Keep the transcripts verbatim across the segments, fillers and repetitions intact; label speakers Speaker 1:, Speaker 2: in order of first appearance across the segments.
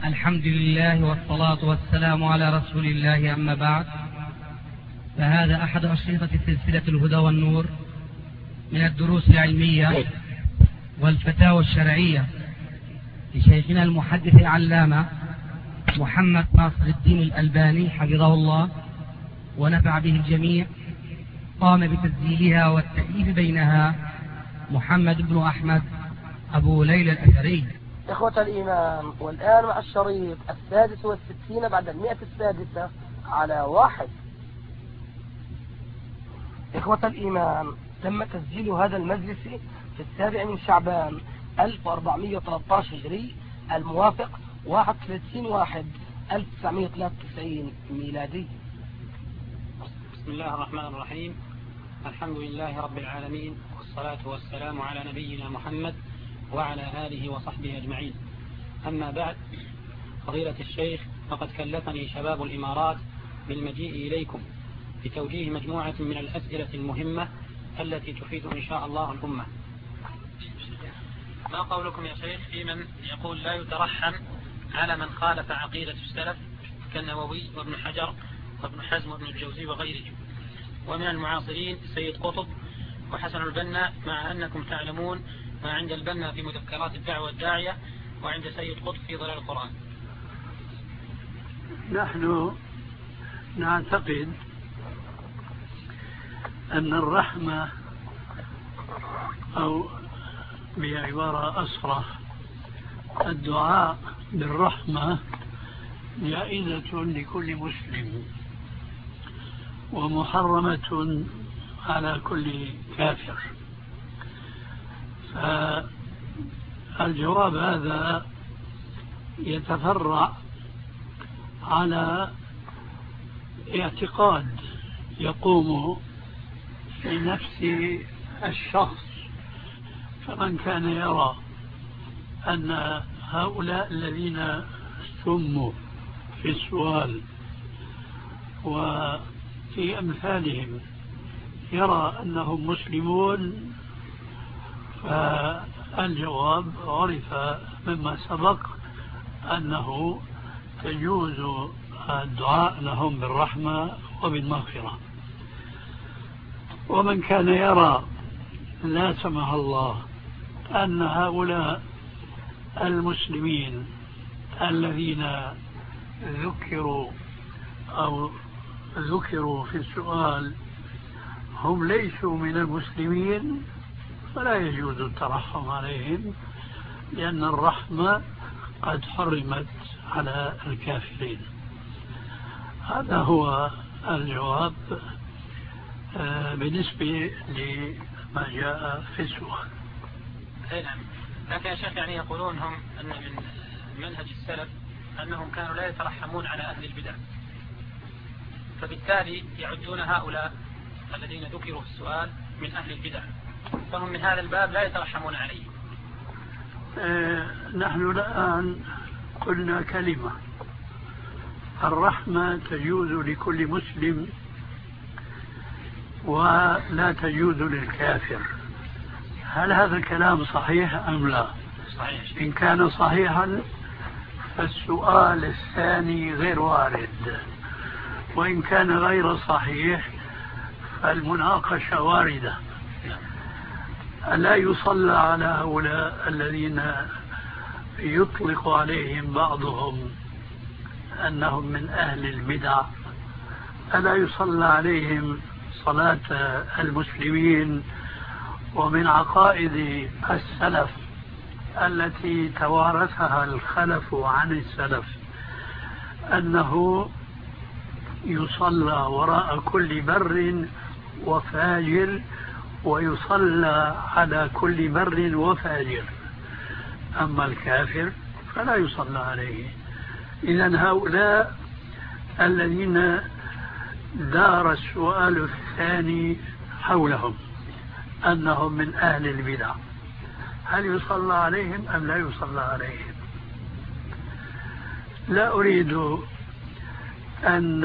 Speaker 1: الحمد لله والصلاة والسلام على رسول الله، أما بعد، فهذا أحد أشرطة سلسلة الهدى والنور من الدروس العلمية والفتاوى الشرعية لشيخنا المحدث العلامة محمد ناصر الدين الألباني حفظه الله ونفع به الجميع. قام بتسجيلها والتأليف بينها محمد بن أحمد أبو ليلى الأثري.
Speaker 2: إخوة الإيمان، والآن مع الشريط السادس والستين بعد المئة السادسة على واحد. إخوة الإيمان، تم تسجيل هذا المجلس في السابع من شعبان ألف وأربعمئة وثلاثة عشر هجري الموافق واحد وثلاثين واحد ألف وتسعمئة وثلاثة وتسعين ميلادي.
Speaker 3: بسم الله الرحمن الرحيم. الحمد لله رب العالمين، والصلاة والسلام على نبينا محمد وعلى آله وصحبه أجمعين. أما بعد، فضيلة الشيخ، فقد كلفني شباب الإمارات بالمجيء إليكم بتوجيه مجموعة من الأسئلة المهمة التي تفيد إن شاء الله الأمة. ما قولكم يا شيخ في من يقول لا يترحم على من خالف عقيدة السلف كالنووي وابن حجر وابن حزم وابن الجوزي وغيرهم، ومن المعاصرين سيد قطب وحسن البنا، مع أنكم تعلمون ما عند البنا في مذكرات الدعوة الداعية وعند سيد قطب في ظلال القرآن؟
Speaker 4: نحن نعتقد أن الرحمة، أو بعبارة أصرح الدعاء بالرحمة، جائزة لكل مسلم ومحرمة على كل كافر. فالجواب هذا يتفرع على اعتقاد يقوم في نفس الشخص. فمن كان يرى أن هؤلاء الذين سموا في السؤال وفي أمثالهم يرى أنهم مسلمون، فالجواب عرف مما سبق أنه تجوز الدعاء لهم بالرحمة وبالمغفرة. ومن كان يرى لا سمح الله أن هؤلاء المسلمين الذين ذكروا أو ذكروا في السؤال هم ليسوا من المسلمين، فلا يجوز الترحم عليهم، لأن الرحمة قد حرمت على الكافرين. هذا هو الجواب بالنسبة لما جاء في السؤال.
Speaker 3: نعم، لكن يا شيخ يعني يقولون هم أن من منهج السلف أنهم كانوا لا يترحمون على أهل البدع، فبالتالي يعدون هؤلاء الذين ذكروا في السؤال من أهل البدع، فهم من هذا الباب لا يترحمون عليه.
Speaker 4: آه نحن الآن قلنا كلمة: الرحمة تجوز لكل مسلم ولا تجوز للكافر. هل هذا الكلام صحيح أم لا؟
Speaker 3: صحيح.
Speaker 4: إن كان صحيحا فالسؤال الثاني غير وارد، وإن كان غير صحيح فالمناقشة واردة. ألا يصلى على هؤلاء الذين يطلق عليهم بعضهم أنهم من أهل البدع؟ ألا يصلى عليهم صلاة المسلمين؟ ومن عقائد السلف التي توارثها الخلف عن السلف أنه يصلى وراء كل بر وفاجر، ويصلى على كل بر وفاجر. أما الكافر فلا يصلى عليه. إذن هؤلاء الذين دار السؤال الثاني حولهم أنهم من أهل البدع، هل يصلى عليهم أم لا يصلى عليهم؟ لا أريد أن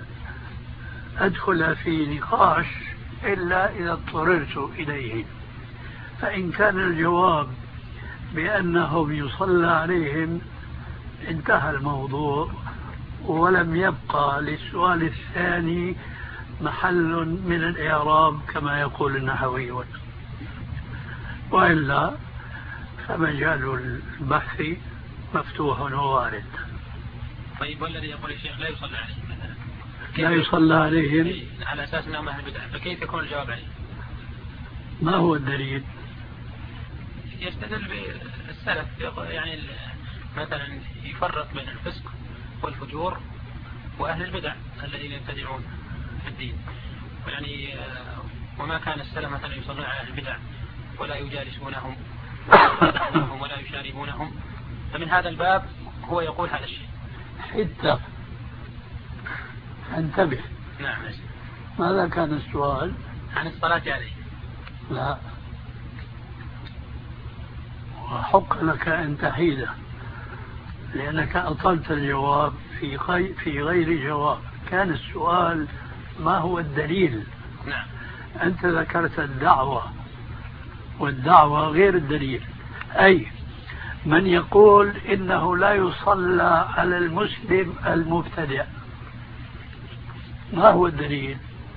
Speaker 4: أدخل في نقاش إلا إذا اضطررت إليه. فإن كان الجواب بأنهم يصلى عليهم انتهى الموضوع ولم يبقى للسؤال الثاني محل من الإعراب كما يقول النحويون، وإلا فمجال البحث مفتوح ووارد.
Speaker 3: طيب والذي يقول الشيخ لا يصلى عليه مثلا،
Speaker 4: لا يصلى عليهم
Speaker 3: على أساس أنهم أهل بدعة، فكيف يكون الجواب عليه؟
Speaker 4: ما هو الدليل؟
Speaker 3: يستدل بالسلف، يعني مثلا يفرق بين الفسق والفجور وأهل البدع الذين يبتدعون في الدين، يعني وما كان السلف مثلا يصلون على أهل البدع ولا يجالسونهم ولا يشاربونهم، فمن هذا الباب هو يقول هذا الشيء.
Speaker 4: حتى انتبه.
Speaker 3: نعم.
Speaker 4: ماذا كان السؤال؟
Speaker 3: عن الصلاة عليه.
Speaker 4: لا، وحق لك أن تحيده لأنك أطلت الجواب في غير, في غير جواب. كان السؤال ما هو الدليل؟
Speaker 3: نعم.
Speaker 4: أنت ذكرت الدعوة، والدعوة غير الدليل. أي من يقول إنه لا يصلى على المسلم المبتدع، ما هو الدليل؟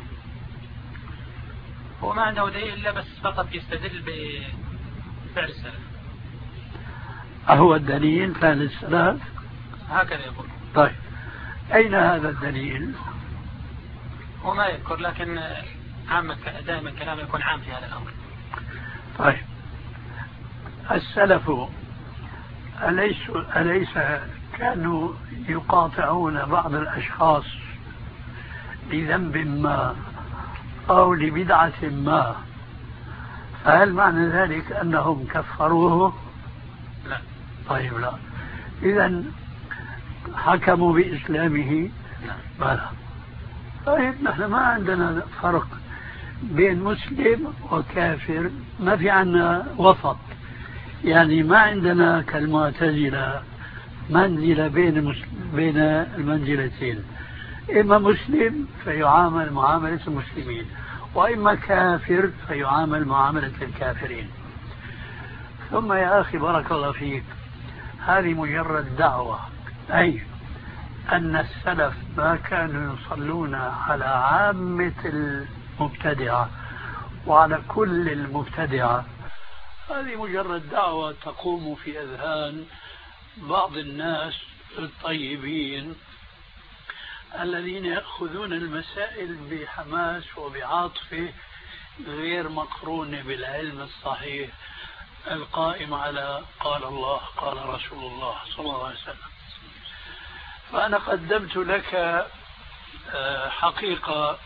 Speaker 3: هو ما عنده دليل إلا بس فقط يستدل بفعل السلف.
Speaker 4: أهو الدليل فعل السلف؟
Speaker 3: هكذا يقول.
Speaker 4: طيب أين هذا الدليل؟
Speaker 3: هو ما يذكر، لكن عامة دائما كلامه يكون عام في هذا الأمر.
Speaker 4: طيب السلف أليس, أليس كانوا يقاطعون بعض الأشخاص لذنب ما أو لبدعة ما، فهل معنى ذلك أنهم كفروه؟
Speaker 3: لا.
Speaker 4: طيب لا، إذن حكموا بإسلامه؟
Speaker 3: لا.
Speaker 4: بلى. طيب نحن ما عندنا فرق بين مسلم وكافر، ما في عنا وسط، يعني ما عندنا كالمعتزلة منزلة بين بين المنزلتين، إما مسلم فيعامل معاملة المسلمين، وإما كافر فيعامل معاملة الكافرين. ثم يا أخي بارك الله فيك، هذه مجرد دعوة، أي أن السلف ما كانوا يصلون على عامة المبتدعة وعلى كل المبتدعة. هذه مجرد دعوة تقوم في أذهان بعض الناس الطيبين الذين يأخذون المسائل بحماس وبعاطفة غير مقرونة بالعلم الصحيح القائم على قال الله قال رسول الله صلى الله عليه وسلم. فأنا قدمت لك حقيقة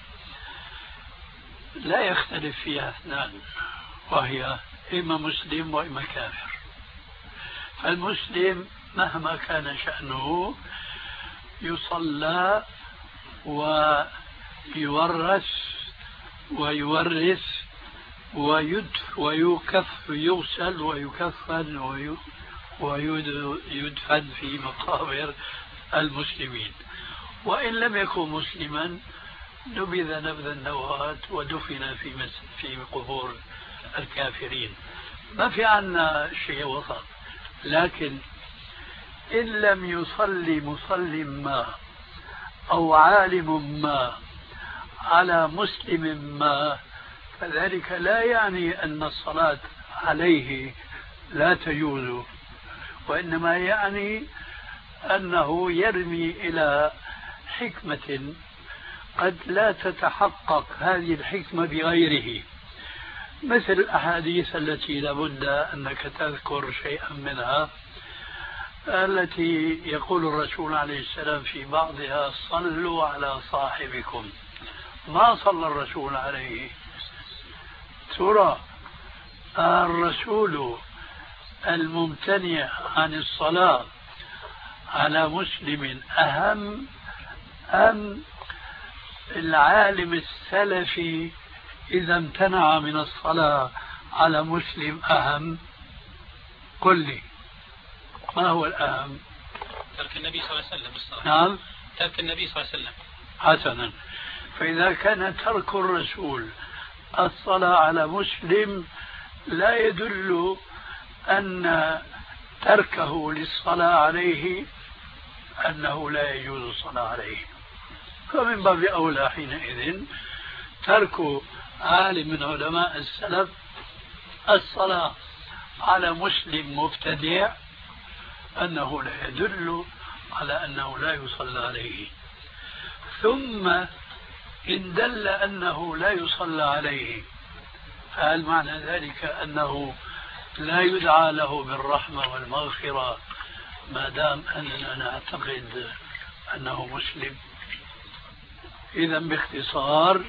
Speaker 4: لا يختلف فيها اثنان، وهي إما مسلم وإما كافر. فالمسلم مهما كان شأنه يصلى ويورث ويورث ويدف ويكف يغسل ويكفن ويدفن في مقابر المسلمين، وإن لم يكن مسلما نبذ نبذ النواة ودفن في في قبور الكافرين. ما في عنا شيء وسط. لكن إن لم يصلي مصلي ما أو عالم ما على مسلم ما، فذلك لا يعني أن الصلاة عليه لا تجوز، وإنما يعني أنه يرمي إلى حكمة قد لا تتحقق هذه الحكمة بغيره، مثل الأحاديث التي لابد أنك تذكر شيئا منها، التي يقول الرسول عليه السلام في بعضها صلوا على صاحبكم. ما صلى الرسول عليه؟ ترى الرسول الممتنع عن الصلاة على مسلم أهم أم العالم السلفي إذا امتنع من الصلاة على مسلم أهم؟ قل لي ما هو الأهم؟
Speaker 3: ترك النبي صلى الله عليه وسلم الصلاة.
Speaker 4: نعم،
Speaker 3: ترك النبي صلى الله عليه وسلم.
Speaker 4: حسنا، فإذا كان ترك الرسول الصلاة على مسلم لا يدل أن تركه للصلاة عليه أنه لا يجوز الصلاة عليه، فمن باب أولى حينئذ ترك عالم من علماء السلف الصلاة على مسلم مبتدع أنه لا يدل على أنه لا يصلى عليه. ثم إن دل أنه لا يصلى عليه، فهل معنى ذلك أنه لا يدعى له بالرحمة والمغفرة ما دام أننا نعتقد أنه مسلم؟ إذا باختصار،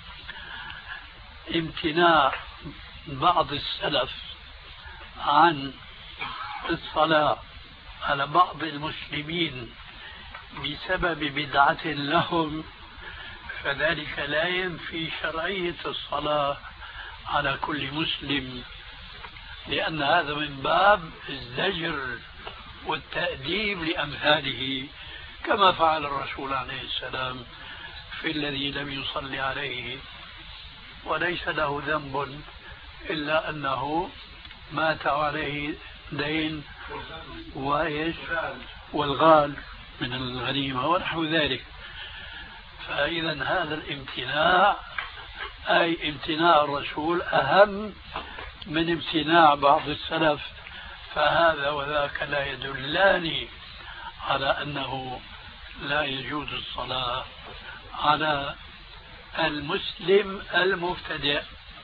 Speaker 4: امتناع بعض السلف عن الصلاة على بعض المسلمين بسبب بدعة لهم، فذلك لا ينفي شرعية الصلاة على كل مسلم، لأن هذا من باب الزجر والتأديب لأمثاله، كما فعل الرسول عليه السلام في الذي لم يصلي عليه وليس له ذنب إلا أنه مات عليه دين وإيش والغال من الغنيمة ونحو ذلك. فإذا هذا الامتناع أي امتناع الرسول أهم من امتناع بعض السلف، فهذا وذاك لا يدلان على أنه لا يجوز الصلاة على المسلم المبتدئ.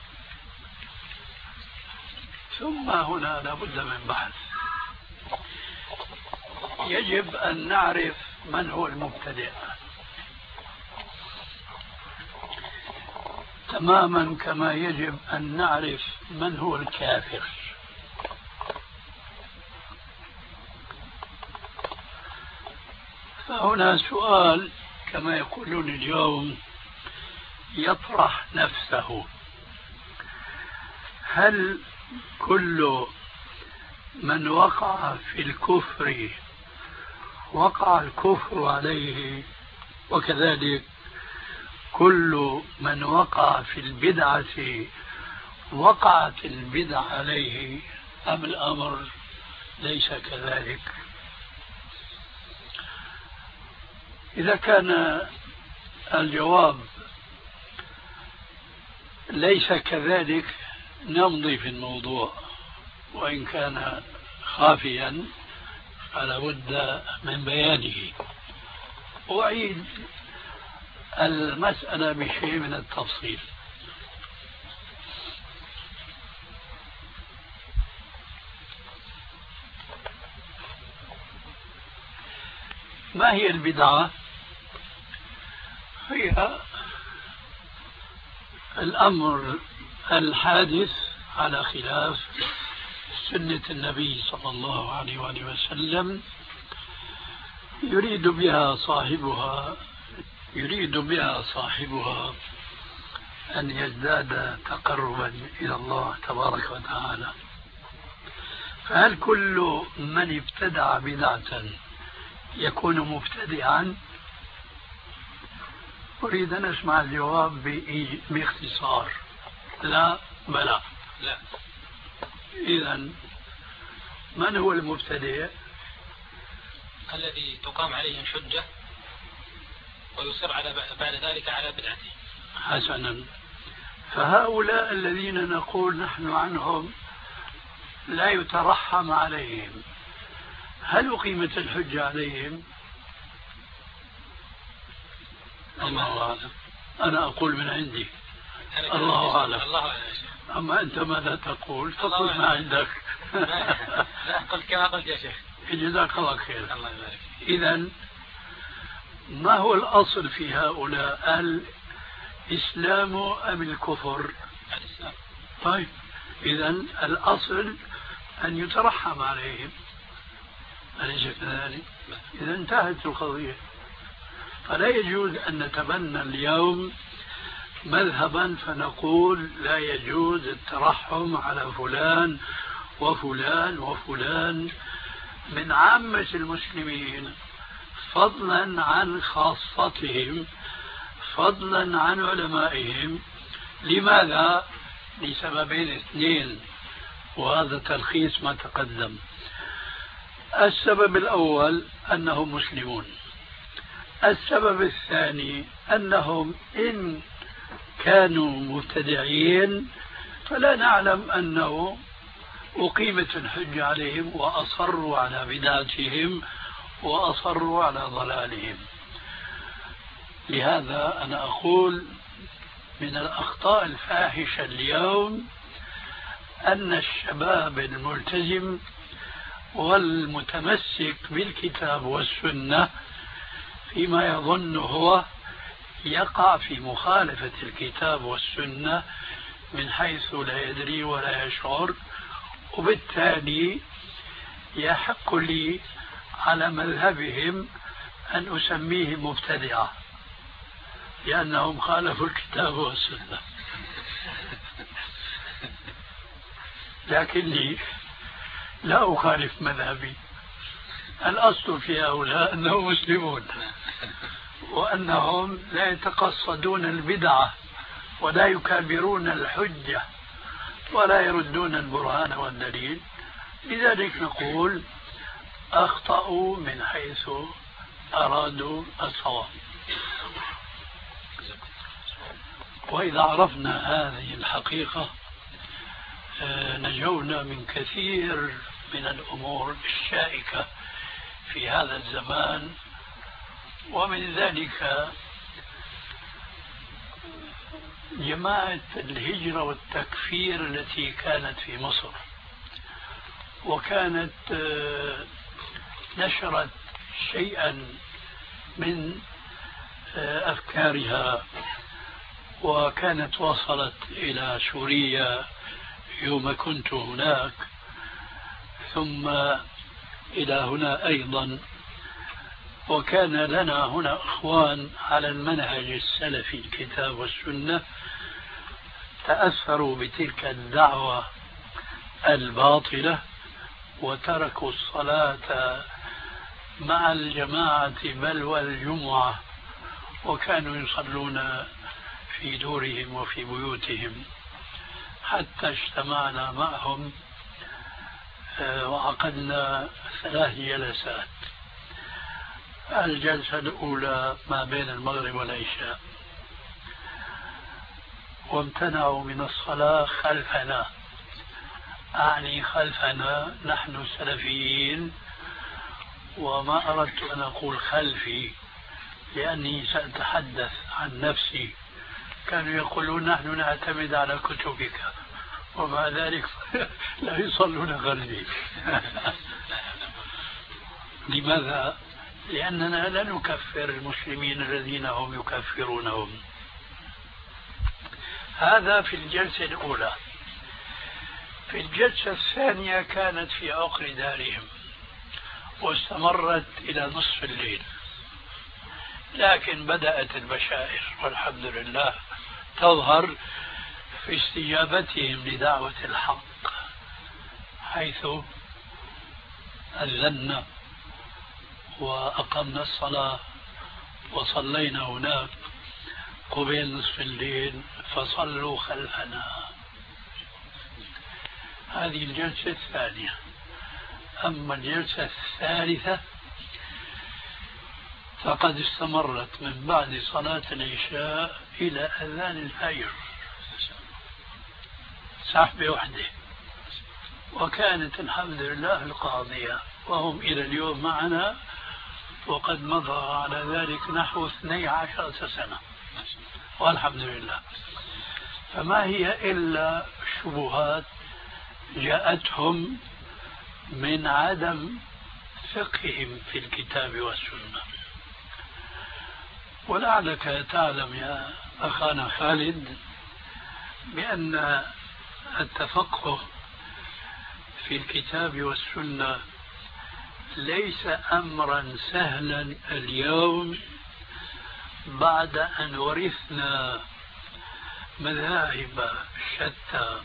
Speaker 4: ثم هنا لابد من بحث، يجب أن نعرف من هو المبتدئ تماما كما يجب أن نعرف من هو الكافر. فهنا سؤال كما يقولون اليوم يطرح نفسه: هل كل من وقع في الكفر وقع الكفر عليه، وكذلك كل من وقع في البدعة وقعت البدعة عليه، أم الأمر ليس كذلك؟ إذا كان الجواب ليس كذلك نمضي في الموضوع، وإن كان خافيا فلا بد من بيانه. أعيد المسألة بشيء من التفصيل. ما هي البدعة؟ هي الأمر الحادث على خلاف سنة النبي صلى الله عليه وآله وسلم، يريد بها صاحبها يريد بها صاحبها أن يزداد تقربا إلى الله تبارك وتعالى. فهل كل من ابتدع بدعة يكون مبتدعا؟ أريد أن أسمع الجواب باختصار. لا بلى لا. إذن من هو المبتدع؟
Speaker 3: الذي تقام عليه الحجة ويصر على بعد ذلك على بدعته.
Speaker 4: حسنا، فهؤلاء الذين نقول نحن عنهم لا يترحم عليهم، هل أقيمت الحجة عليهم؟ الله أعلم. أنا أقول من عندي الله أعلم. أما أنت ماذا تقول؟ فقل ما عندك.
Speaker 3: لا قلت كما قلت يا شيخ.
Speaker 4: جزاك الله خير. إذن ما هو الأصل في هؤلاء؟ الإسلام أم الكفر؟
Speaker 3: الإسلام.
Speaker 4: طيب، إذن الأصل أن يترحم عليهم، أليس كذلك؟ إذا انتهت القضية. فلا يجوز أن نتبنى اليوم مذهبا فنقول لا يجوز الترحم على فلان وفلان وفلان من عامة المسلمين، فضلا عن خاصتهم، فضلا عن علمائهم. لماذا؟ لسببين اثنين، وهذا تلخيص ما تقدم. السبب الأول أنهم مسلمون. السبب الثاني أنهم إن كانوا مبتدعين فلا نعلم أنه أقيمت الحجة عليهم وأصروا على بدعتهم وأصروا على ضلالهم. لهذا أنا أقول من الأخطاء الفاحشة اليوم أن الشباب الملتزم والمتمسك بالكتاب والسنة فيما يظن هو يقع في مخالفة الكتاب والسنة من حيث لا يدري ولا يشعر، وبالتالي يحق لي على مذهبهم أن أسميهم مبتدعة لأنهم خالفوا الكتاب والسنة. لكني لا أخالف مذهبي، الأصل في هؤلاء أنهم مسلمون وأنهم لا يتقصدون البدعة ولا يكابرون الحجة ولا يردون البرهان والدليل. لذلك نقول أخطأوا من حيث أرادوا الصواب. وإذا عرفنا هذه الحقيقة نجونا من كثير من الأمور الشائكة في هذا الزمان، ومن ذلك جماعة الهجرة والتكفير التي كانت في مصر، وكانت نشرت شيئا من أفكارها، وكانت وصلت إلى سوريا يوم كنت هناك، ثم إلى هنا أيضا. وكان لنا هنا أخوان على المنهج السلفي الكتاب والسنة تأثروا بتلك الدعوة الباطلة وتركوا الصلاة مع الجماعة بل والجمعة، وكانوا يصلون في دورهم وفي بيوتهم، حتى اجتمعنا معهم وعقدنا ثلاث جلسات. الجلسة الأولى ما بين المغرب والعشاء، وامتنعوا من الصلاة خلفنا، أعني خلفنا نحن السلفيين، وما أردت أن أقول خلفي لأني سأتحدث عن نفسي. كانوا يقولون نحن نعتمد على كتبك، ومع ذلك لا يصلون خلفي. لماذا؟ لأننا لا نكفر المسلمين الذين هم يكفرونهم. هذا في الجلسة الأولى. في الجلسة الثانية كانت في عقر دارهم واستمرت إلى نصف الليل، لكن بدأت البشائر والحمد لله تظهر في استجابتهم لدعوة الحق، حيث أذنا وأقمنا الصلاة وصلينا هناك قبيل نصف الليل فصلوا خلفنا. هذه الجلسة الثانية. أما الجلسة الثالثة فقد استمرت من بعد صلاة العشاء إلى أذان الفجر، سحبة واحدة، وكانت الحمد لله القاضية، وهم إلى اليوم معنا، وقد مضى على ذلك نحو اثني عشر سنة والحمد لله. فما هي إلا شبهات جاءتهم من عدم فقههم في الكتاب والسنة. ولعلك تعلم يا أخانا خالد بأن التفقه في الكتاب والسنة ليس أمرا سهلا اليوم بعد أن ورثنا مذاهب شتى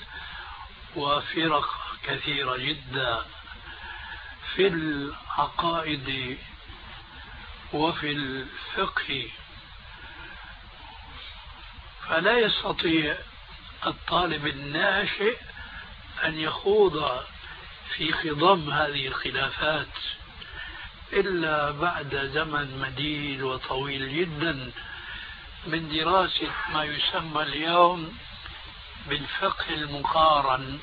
Speaker 4: وفرق كثيرة جدا في العقائد وفي الفقه. فلا يستطيع الطالب الناشئ أن يخوض في خضم هذه الخلافات إلا بعد زمن مديد وطويل جدا من دراسة ما يسمى اليوم بالفقه المقارن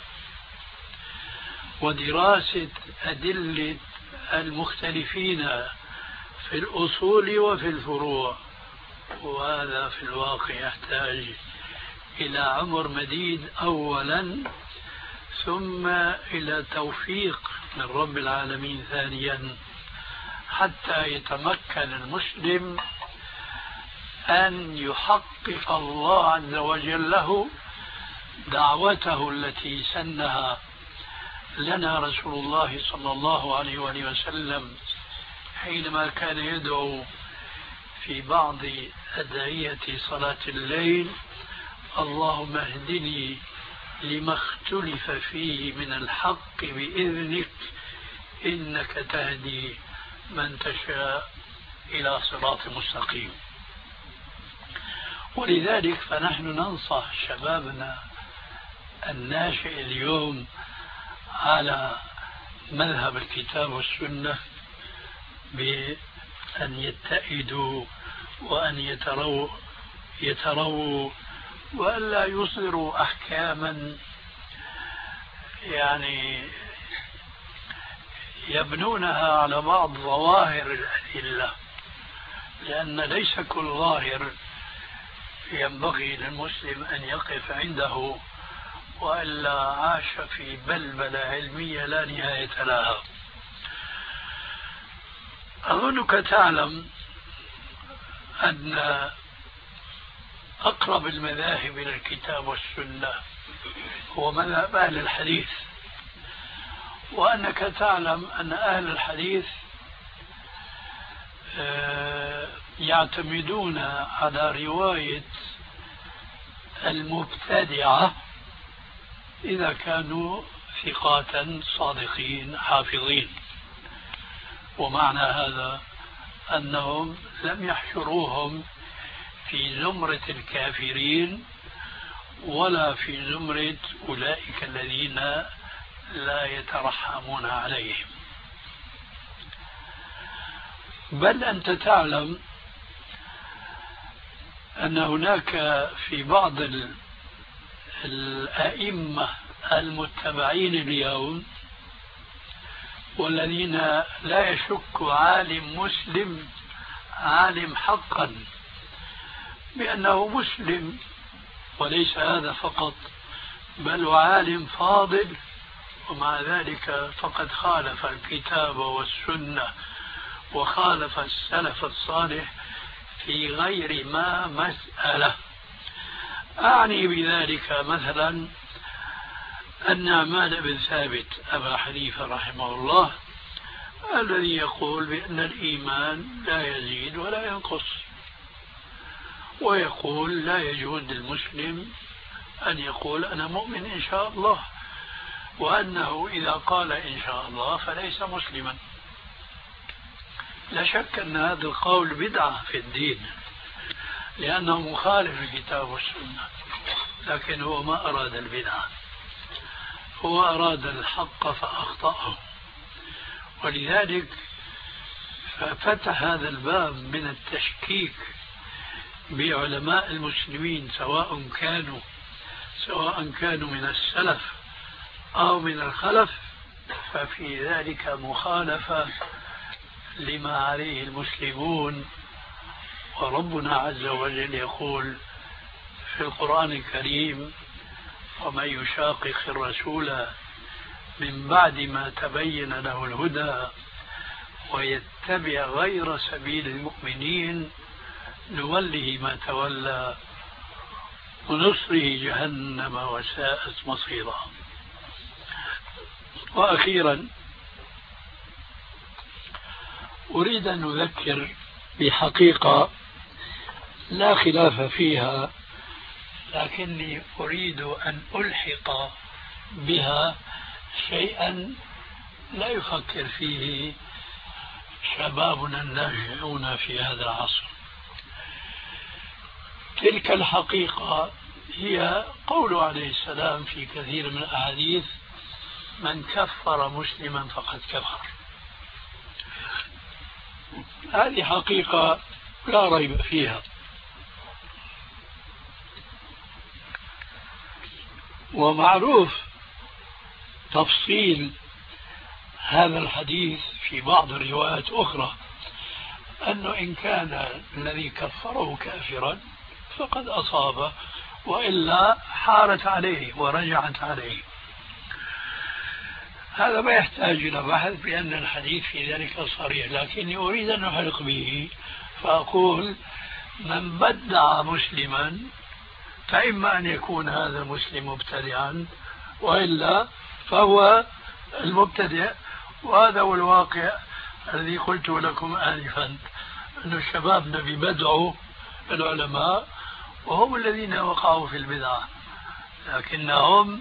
Speaker 4: ودراسة أدلة المختلفين في الأصول وفي الفروع. وهذا في الواقع يحتاج إلى عمر مديد أولا، ثم إلى توفيق من رب العالمين ثانيا، حتى يتمكن المسلم أن يحقق الله عز وجل له دعوته التي سنها لنا رسول الله صلى الله عليه وآله وسلم حينما كان يدعو في بعض أدعية صلاة الليل: اللهم اهدني لما اختلف فيه من الحق بإذنك إنك تهدي من تشاء إلى صراط مستقيم. ولذلك فنحن ننصح شبابنا الناشئ اليوم على مذهب الكتاب والسنة بأن يتئدوا وأن يتروا يتروا وأن لا يصدروا أحكاما يعني يبنونها على بعض ظواهر الأدلة، لأن ليس كل ظاهر ينبغي للمسلم أن يقف عنده، وإلا عاش في بلبلة علمية لا نهاية لها. أظنك تعلم أن أقرب المذاهب إلى الكتاب والسنة هو مذهب أهل الحديث، وأنك تعلم أن أهل الحديث يعتمدون على رواية المبتدعة إذا كانوا ثقات صادقين حافظين. ومعنى هذا أنهم لم يحشروهم في زمرة الكافرين ولا في زمرة أولئك الذين لا يترحمون عليهم، بل أنت تعلم أن هناك في بعض الأئمة المتبعين اليوم والذين لا يشك عالم مسلم عالم حقا بأنه مسلم، وليس هذا فقط بل عالم فاضل، ومع ذلك فقد خالف الكتاب والسنة وخالف السلف الصالح في غير ما مسألة. أعني بذلك مثلا النعمان بن ثابت أبا حنيفة رحمه الله الذي يقول بأن الإيمان لا يزيد ولا ينقص، ويقول لا يجوز للمسلم أن يقول أنا مؤمن إن شاء الله، وأنه إذا قال إن شاء الله فليس مسلما. لا شك أن هذا القول بدعة في الدين لأنه مخالف الكتاب والسنة، لكن هو ما أراد البدعة، هو أراد الحق فأخطأه. ولذلك ففتح هذا الباب من التشكيك بعلماء المسلمين سواء كانوا سواء كانوا من السلف أو من الخلف، ففي ذلك مخالفة لما عليه المسلمون. وربنا عز وجل يقول في القرآن الكريم: ومن يشاقق الرسول من بعد ما تبين له الهدى ويتبع غير سبيل المؤمنين نوله ما تولى ونصره جهنم وساءت مصيرا. وأخيرا أريد أن أذكر بحقيقة لا خلاف فيها، لكني أريد أن ألحق بها شيئا لا يفكر فيه شبابنا الناشئون في هذا العصر. تلك الحقيقة هي قول عليه السلام في كثير من الأحاديث: من كفر مسلما فقد كفر. هذه حقيقة لا ريب فيها. ومعروف تفصيل هذا الحديث في بعض الروايات أخرى أنه إن كان الذي كفره كافرا فقد أصاب، وإلا حارت عليه ورجعت عليه. هذا ما يحتاج إلى بحث بأن الحديث في ذلك صريح، لكني أريد أن أحرق به فأقول من بدع مسلما فإما أن يكون هذا المسلم مبتدعا وإلا فهو المبتدع. وهذا هو الواقع الذي قلت لكم آنفا، أن شبابنا ببدعوا العلماء وهم الذين وقعوا في البدعة، لكنهم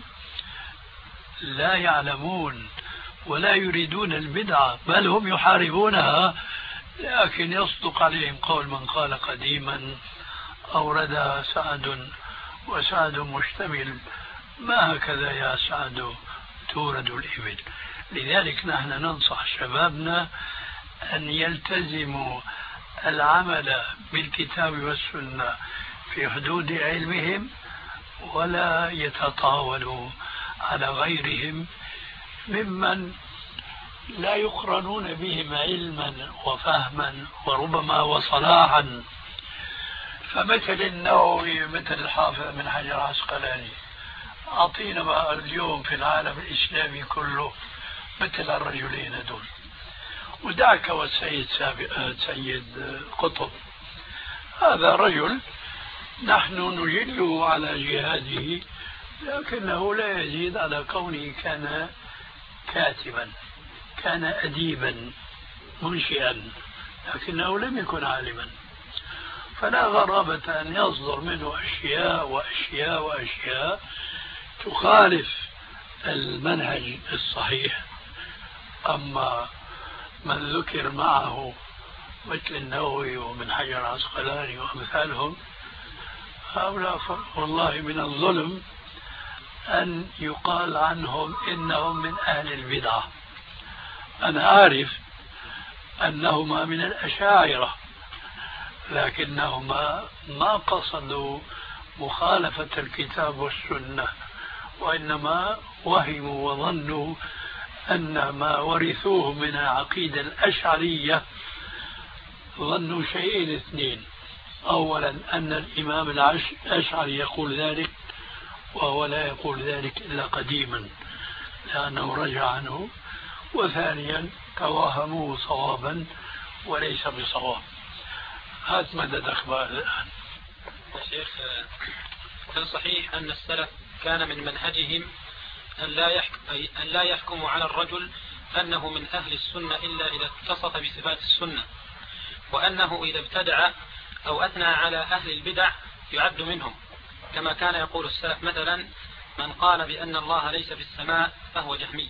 Speaker 4: لا يعلمون ولا يريدون البدعة، بل هم يحاربونها. لكن يصدق عليهم قول من قال قديما أوردها سعد وسعد مشتمل، ما هكذا يا سعد تورد الإبل. لذلك نحن ننصح شبابنا أن يلتزموا العمل بالكتاب والسنة في حدود علمهم، ولا يتطاولوا على غيرهم ممن لا يقرنون بهم علما وفهما وربما وصلاحا. فمثل النووي مثل الحافظ من حجر عسقلاني، أعطينا بقى اليوم في العالم الإسلامي كله مثل الرجلين دول، ودعك والسيد سيد قطب. هذا رجل نحن نجله على جهاده، لكنه لا يزيد على كونه كان كاتبا، كان أديبا منشئا، لكنه لم يكن عالما. فلا غرابة أن يصدر منه أشياء وأشياء وأشياء تخالف المنهج الصحيح. أما من ذكر معه مثل النووي ومن حجر عسقلاني وأمثالهم، هؤلاء والله من الظلم أن يقال عنهم إنهم من أهل البدعة. أنا عارف أنهما من الأشاعرة، لكنهما ما قصدوا مخالفة الكتاب والسنة، وإنما وهموا وظنوا أن ما ورثوه من العقيدة الأشعرية ظنوا شيئين اثنين: أولا أن الإمام الأشعري يقول ذلك، وهو لا يقول ذلك إلا قديما لأنه رجع عنه، وثانيا توهموه صوابا وليس بصواب. هذا مدى أخبار الآن.
Speaker 3: شيخ، كان صحيح أن السلف كان من منهجهم أن لا يحكم أن لا يحكموا على الرجل أنه من أهل السنة إلا إذا اتصف بصفات السنة، وأنه إذا ابتدع أو أثنى على أهل البدع يعد منهم، كما كان يقول السلف مثلا: من قال بأن الله ليس في السماء فهو جهمي.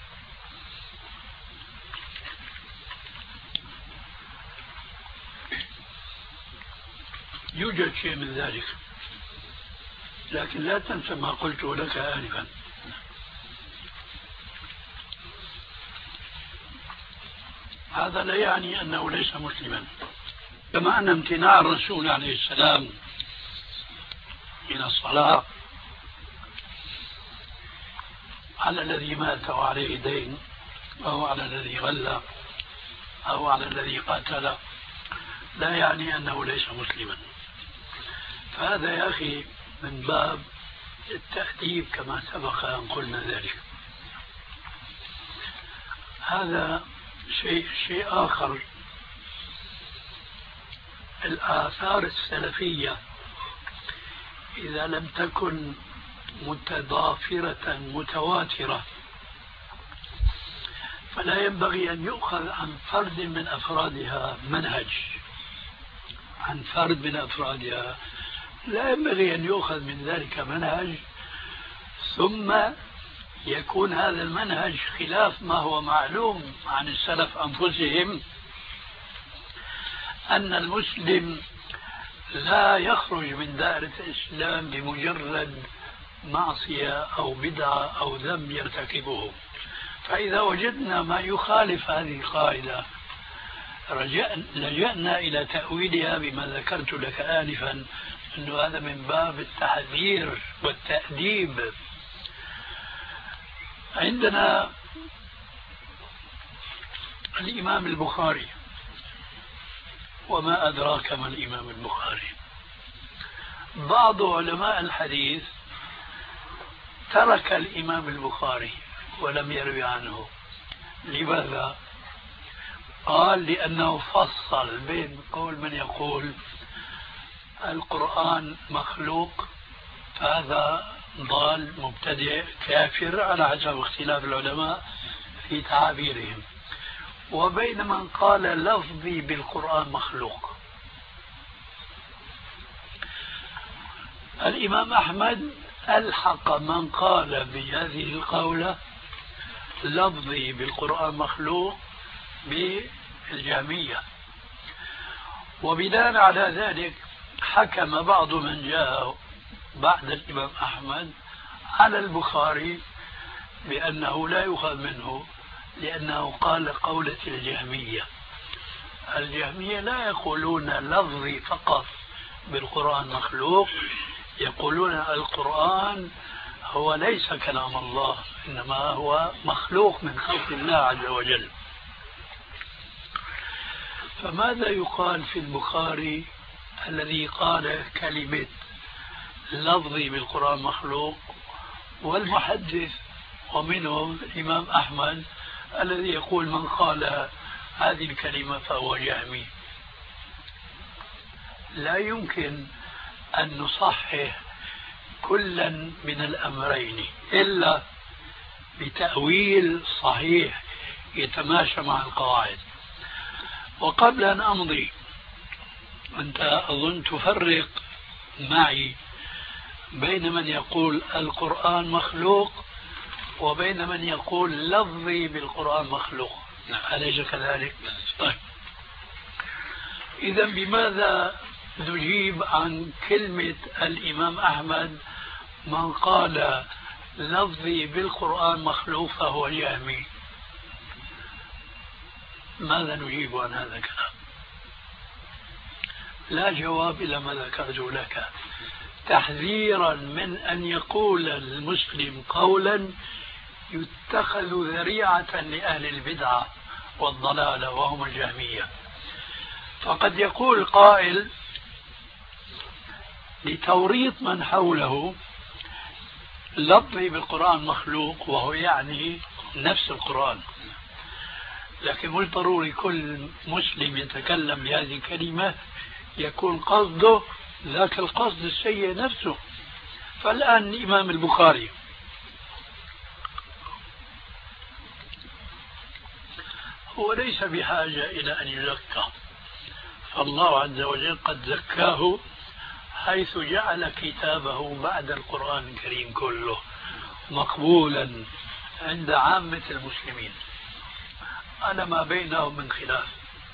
Speaker 4: يوجد شيء من ذلك، لكن لا تنسى ما قلت لك آنفا. هذا لا يعني أنه ليس مسلما، كما أن امتناع الرسول عليه السلام من الصلاة على الذي مات وعليه دين، أو على الذي غلى، أو على الذي قاتل، لا يعني أنه ليس مسلما. فهذا يا أخي من باب التأديب كما سبق أن قلنا ذلك. هذا شيء شيء آخر. الآثار السلفية إذا لم تكن متضافرة متواترة فلا ينبغي أن يؤخذ عن فرد من أفرادها منهج، عن فرد من أفرادها لا ينبغي أن يؤخذ من ذلك منهج ثم يكون هذا المنهج خلاف ما هو معلوم عن السلف أنفسهم، أن المسلم لا يخرج من دائرة الإسلام بمجرد معصية أو بدعة أو ذنب يرتكبه، فإذا وجدنا ما يخالف هذه القاعدة لجأنا إلى تأويلها بما ذكرت لك آنفا، أنه هذا من باب التحذير والتأديب. عندنا الإمام البخاري، وما أدراك ما الإمام البخاري. بعض علماء الحديث ترك الإمام البخاري ولم يروي عنه. لماذا؟ قال لأنه فصل بين قول من يقول القرآن مخلوق، فهذا ضال مبتدئ كافر على حسب اختلاف العلماء في تعابيرهم، وبين من قال لفظي بالقرآن مخلوق. الإمام أحمد ألحق من قال بهذه القولة لفظي بالقرآن مخلوق بالجهمية، وبناء على ذلك حكم بعض من جاء بعد الإمام أحمد على البخاري بأنه لا يؤخذ منه، لأنه قال قولة الجهمية. الجهمية لا يقولون لفظي فقط بالقرآن مخلوق، يقولون القرآن هو ليس كلام الله، إنما هو مخلوق من خلق الله عز وجل. فماذا يقال في البخاري الذي قال كلمة لفظي بالقرآن مخلوق، والمحدث ومنهم الإمام أحمد الذي يقول من قال هذه الكلمة فهو جهمي؟ لا يمكن أن نصحح كلا من الأمرين إلا بتأويل صحيح يتماشى مع القواعد. وقبل أن أمضي، أنت أظن تفرق معي بين من يقول القرآن مخلوق وبين من يقول لفظي بالقرآن مخلوق، أليس كذلك؟ طيب، إذا بماذا نجيب عن كلمة الإمام أحمد من قال لفظي بالقرآن مخلوق فهو جهمي؟ ماذا نجيب عن هذا الكلام؟ لا جواب إلى ما ذكرته لك، تحذيرا من أن يقول المسلم قولا يتخذ ذريعة لأهل البدعة والضلالة وهم الجهمية. فقد يقول قائل لتوريط من حوله لفظي بالقرآن مخلوق، وهو يعني نفس القرآن، لكن مش ضروري كل مسلم يتكلم بهذه الكلمة يكون قصده ذاك القصد السيء نفسه. فالآن الإمام البخاري هو ليس بحاجة إلى أن يزكى، فالله عز وجل قد زكاه حيث جعل كتابه بعد القرآن الكريم كله مقبولا عند عامة المسلمين على ما بينهم من خلاف.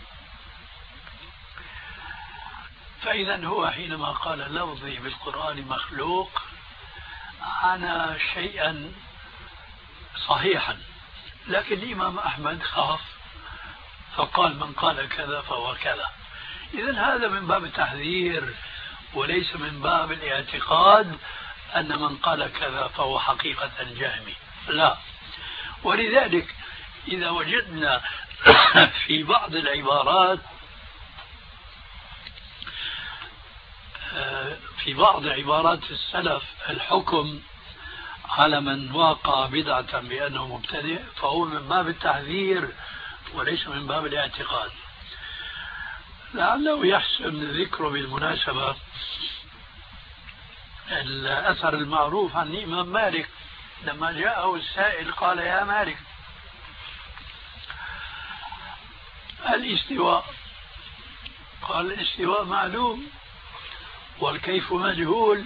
Speaker 4: فإذا هو حينما قال لفظي بالقرآن مخلوق عانى شيئا صحيحا، لكن الإمام أحمد خاف فقال من قال كذا فهو كذا. إذن هذا من باب التحذير وليس من باب الاعتقاد أن من قال كذا فهو حقيقة جهمي، لا. ولذلك إذا وجدنا في بعض العبارات في بعض عبارات السلف الحكم على من واقع بدعة بأنه مبتدئ، فهو من باب التحذير وليس من باب الاعتقاد. لعله يحسن ذكره بالمناسبة الأثر المعروف عن الإمام مالك لما جاءه السائل قال يا مالك الاستواء، قال الاستواء معلوم والكيف مجهول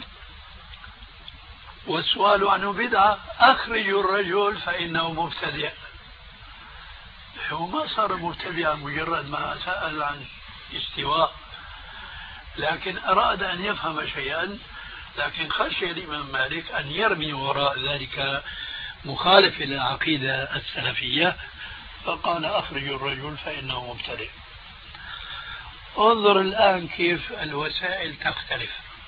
Speaker 4: والسؤال عنه بدعة، أخرج الرجل فإنه مبتدئ. هو ما صار مبتدئا مجرد ما سأل عن استواء، لكن أراد أن يفهم شيئا، لكن خشي الإمام مالك أن يرمي وراء ذلك مخالف للعقيدة السلفية، فقال أخرج الرجل فإنه مبتدئ. انظر الآن كيف الوسائل تختلف.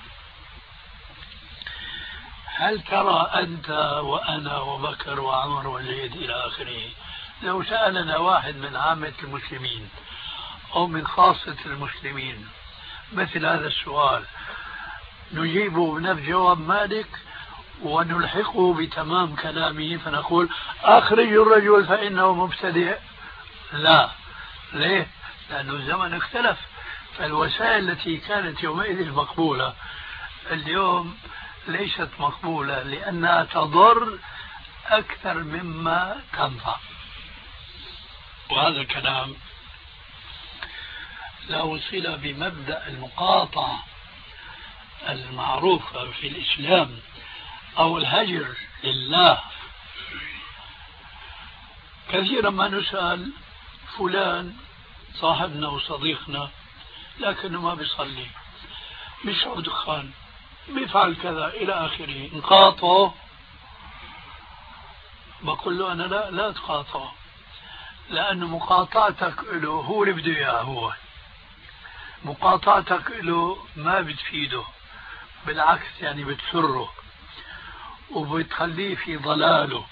Speaker 4: هل ترى أنت وأنا وبكر وعمر وزيد إلى آخره لو سألنا واحد من عامة المسلمين أو من خاصة المسلمين مثل هذا السؤال نجيبه بنفس جواب مالك ونلحقه بتمام كلامه فنقول أخرج الرجل فإنه مبتدئ؟ لا. ليه؟ لأن الزمن اختلف، فالوسائل التي كانت يومئذ مقبولة اليوم ليست مقبولة لأنها تضر أكثر مما تنفع. وهذا الكلام له صلة بمبدأ المقاطعة المعروفة في الإسلام أو الهجر لله. كثيرا ما نسأل فلان صاحبنا وصديقنا لكنه ما بيصلي، بيشرب دخان، بيفعل كذا إلى آخره، نقاطعه؟ بقول له أنا لا لا تقاطعه، لأن مقاطعتك له هو اللي بده إياه، هو مقاطعتك له ما بتفيده، بالعكس يعني بتسره وبتخليه في ضلاله.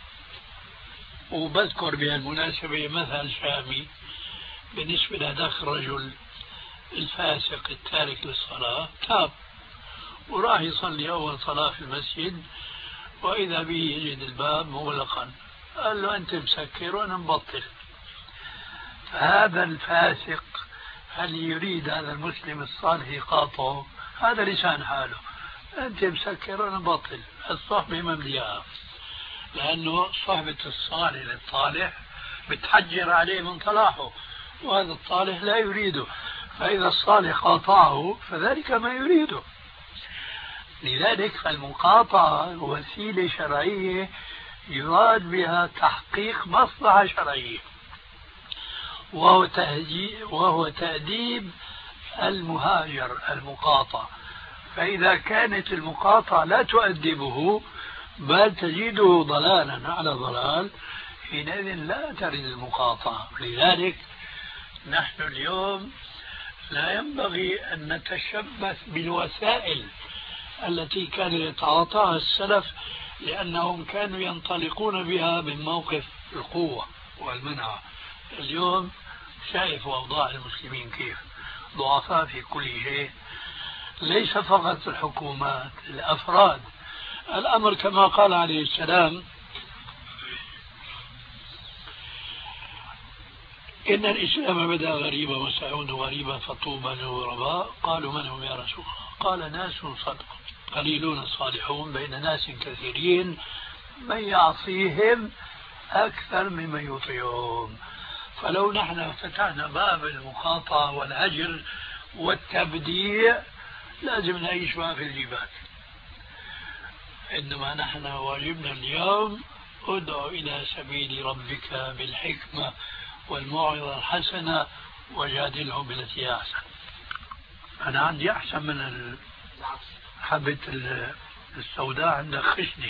Speaker 4: وبذكر بهالمناسبة مثل شامي بالنسبة لهذاك الرجل الفاسق التارك للصلاة، تاب وراح يصلي أول صلاة في المسجد وإذا به يجد الباب مغلقا، قال له أنت مسكر وأنا مبطل. فهذا الفاسق هل يريد هذا المسلم الصالح يقاطعه؟ هذا لسان حاله، أنت مسكر وأنا مبطل، الصحبة ممليئة، لأنه صحبة الصالح للطالح بتحجر عليه من صلاحه، وهذا الطالح لا يريده، فإذا الصالح قاطعه فذلك ما يريده. لذلك فالمقاطعة وسيلة شرعية يراد بها تحقيق مصلحة شرعية، وهو, وهو تأديب المهاجر المقاطع. فإذا كانت المقاطعة لا تؤدبه بل تزيده ضلالا على ضلال، حينئذ لا ترد المقاطعة. لذلك نحن اليوم لا ينبغي أن نتشبث بالوسائل التي كان يتعاطاها السلف، لأنهم كانوا ينطلقون بها من موقف القوة والمنع. اليوم شايف أوضاع المسلمين كيف ضعفاء في كل شيء، ليس فقط الحكومات، الأفراد. الأمر كما قال عليه السلام: إن الإسلام بدأ غريبا وسيعود غريبا فطوبى للغرباء. قالوا من هم يا رسول الله؟ قال ناس صدقوا قليلون صالحون بين ناس كثيرين من يعصيهم أكثر ممن يطيعهم. فلو نحن فتحنا باب المقاطعة والهجر والتبديع لازم نعيش ما في الجبال، إنما نحن واجبنا اليوم ادعو إلى سبيل ربك بالحكمة والموعظة الحسنة وجادلهم بالتي هي أحسن. أنا عندي أحسن من حبة السوداء عندك خشني.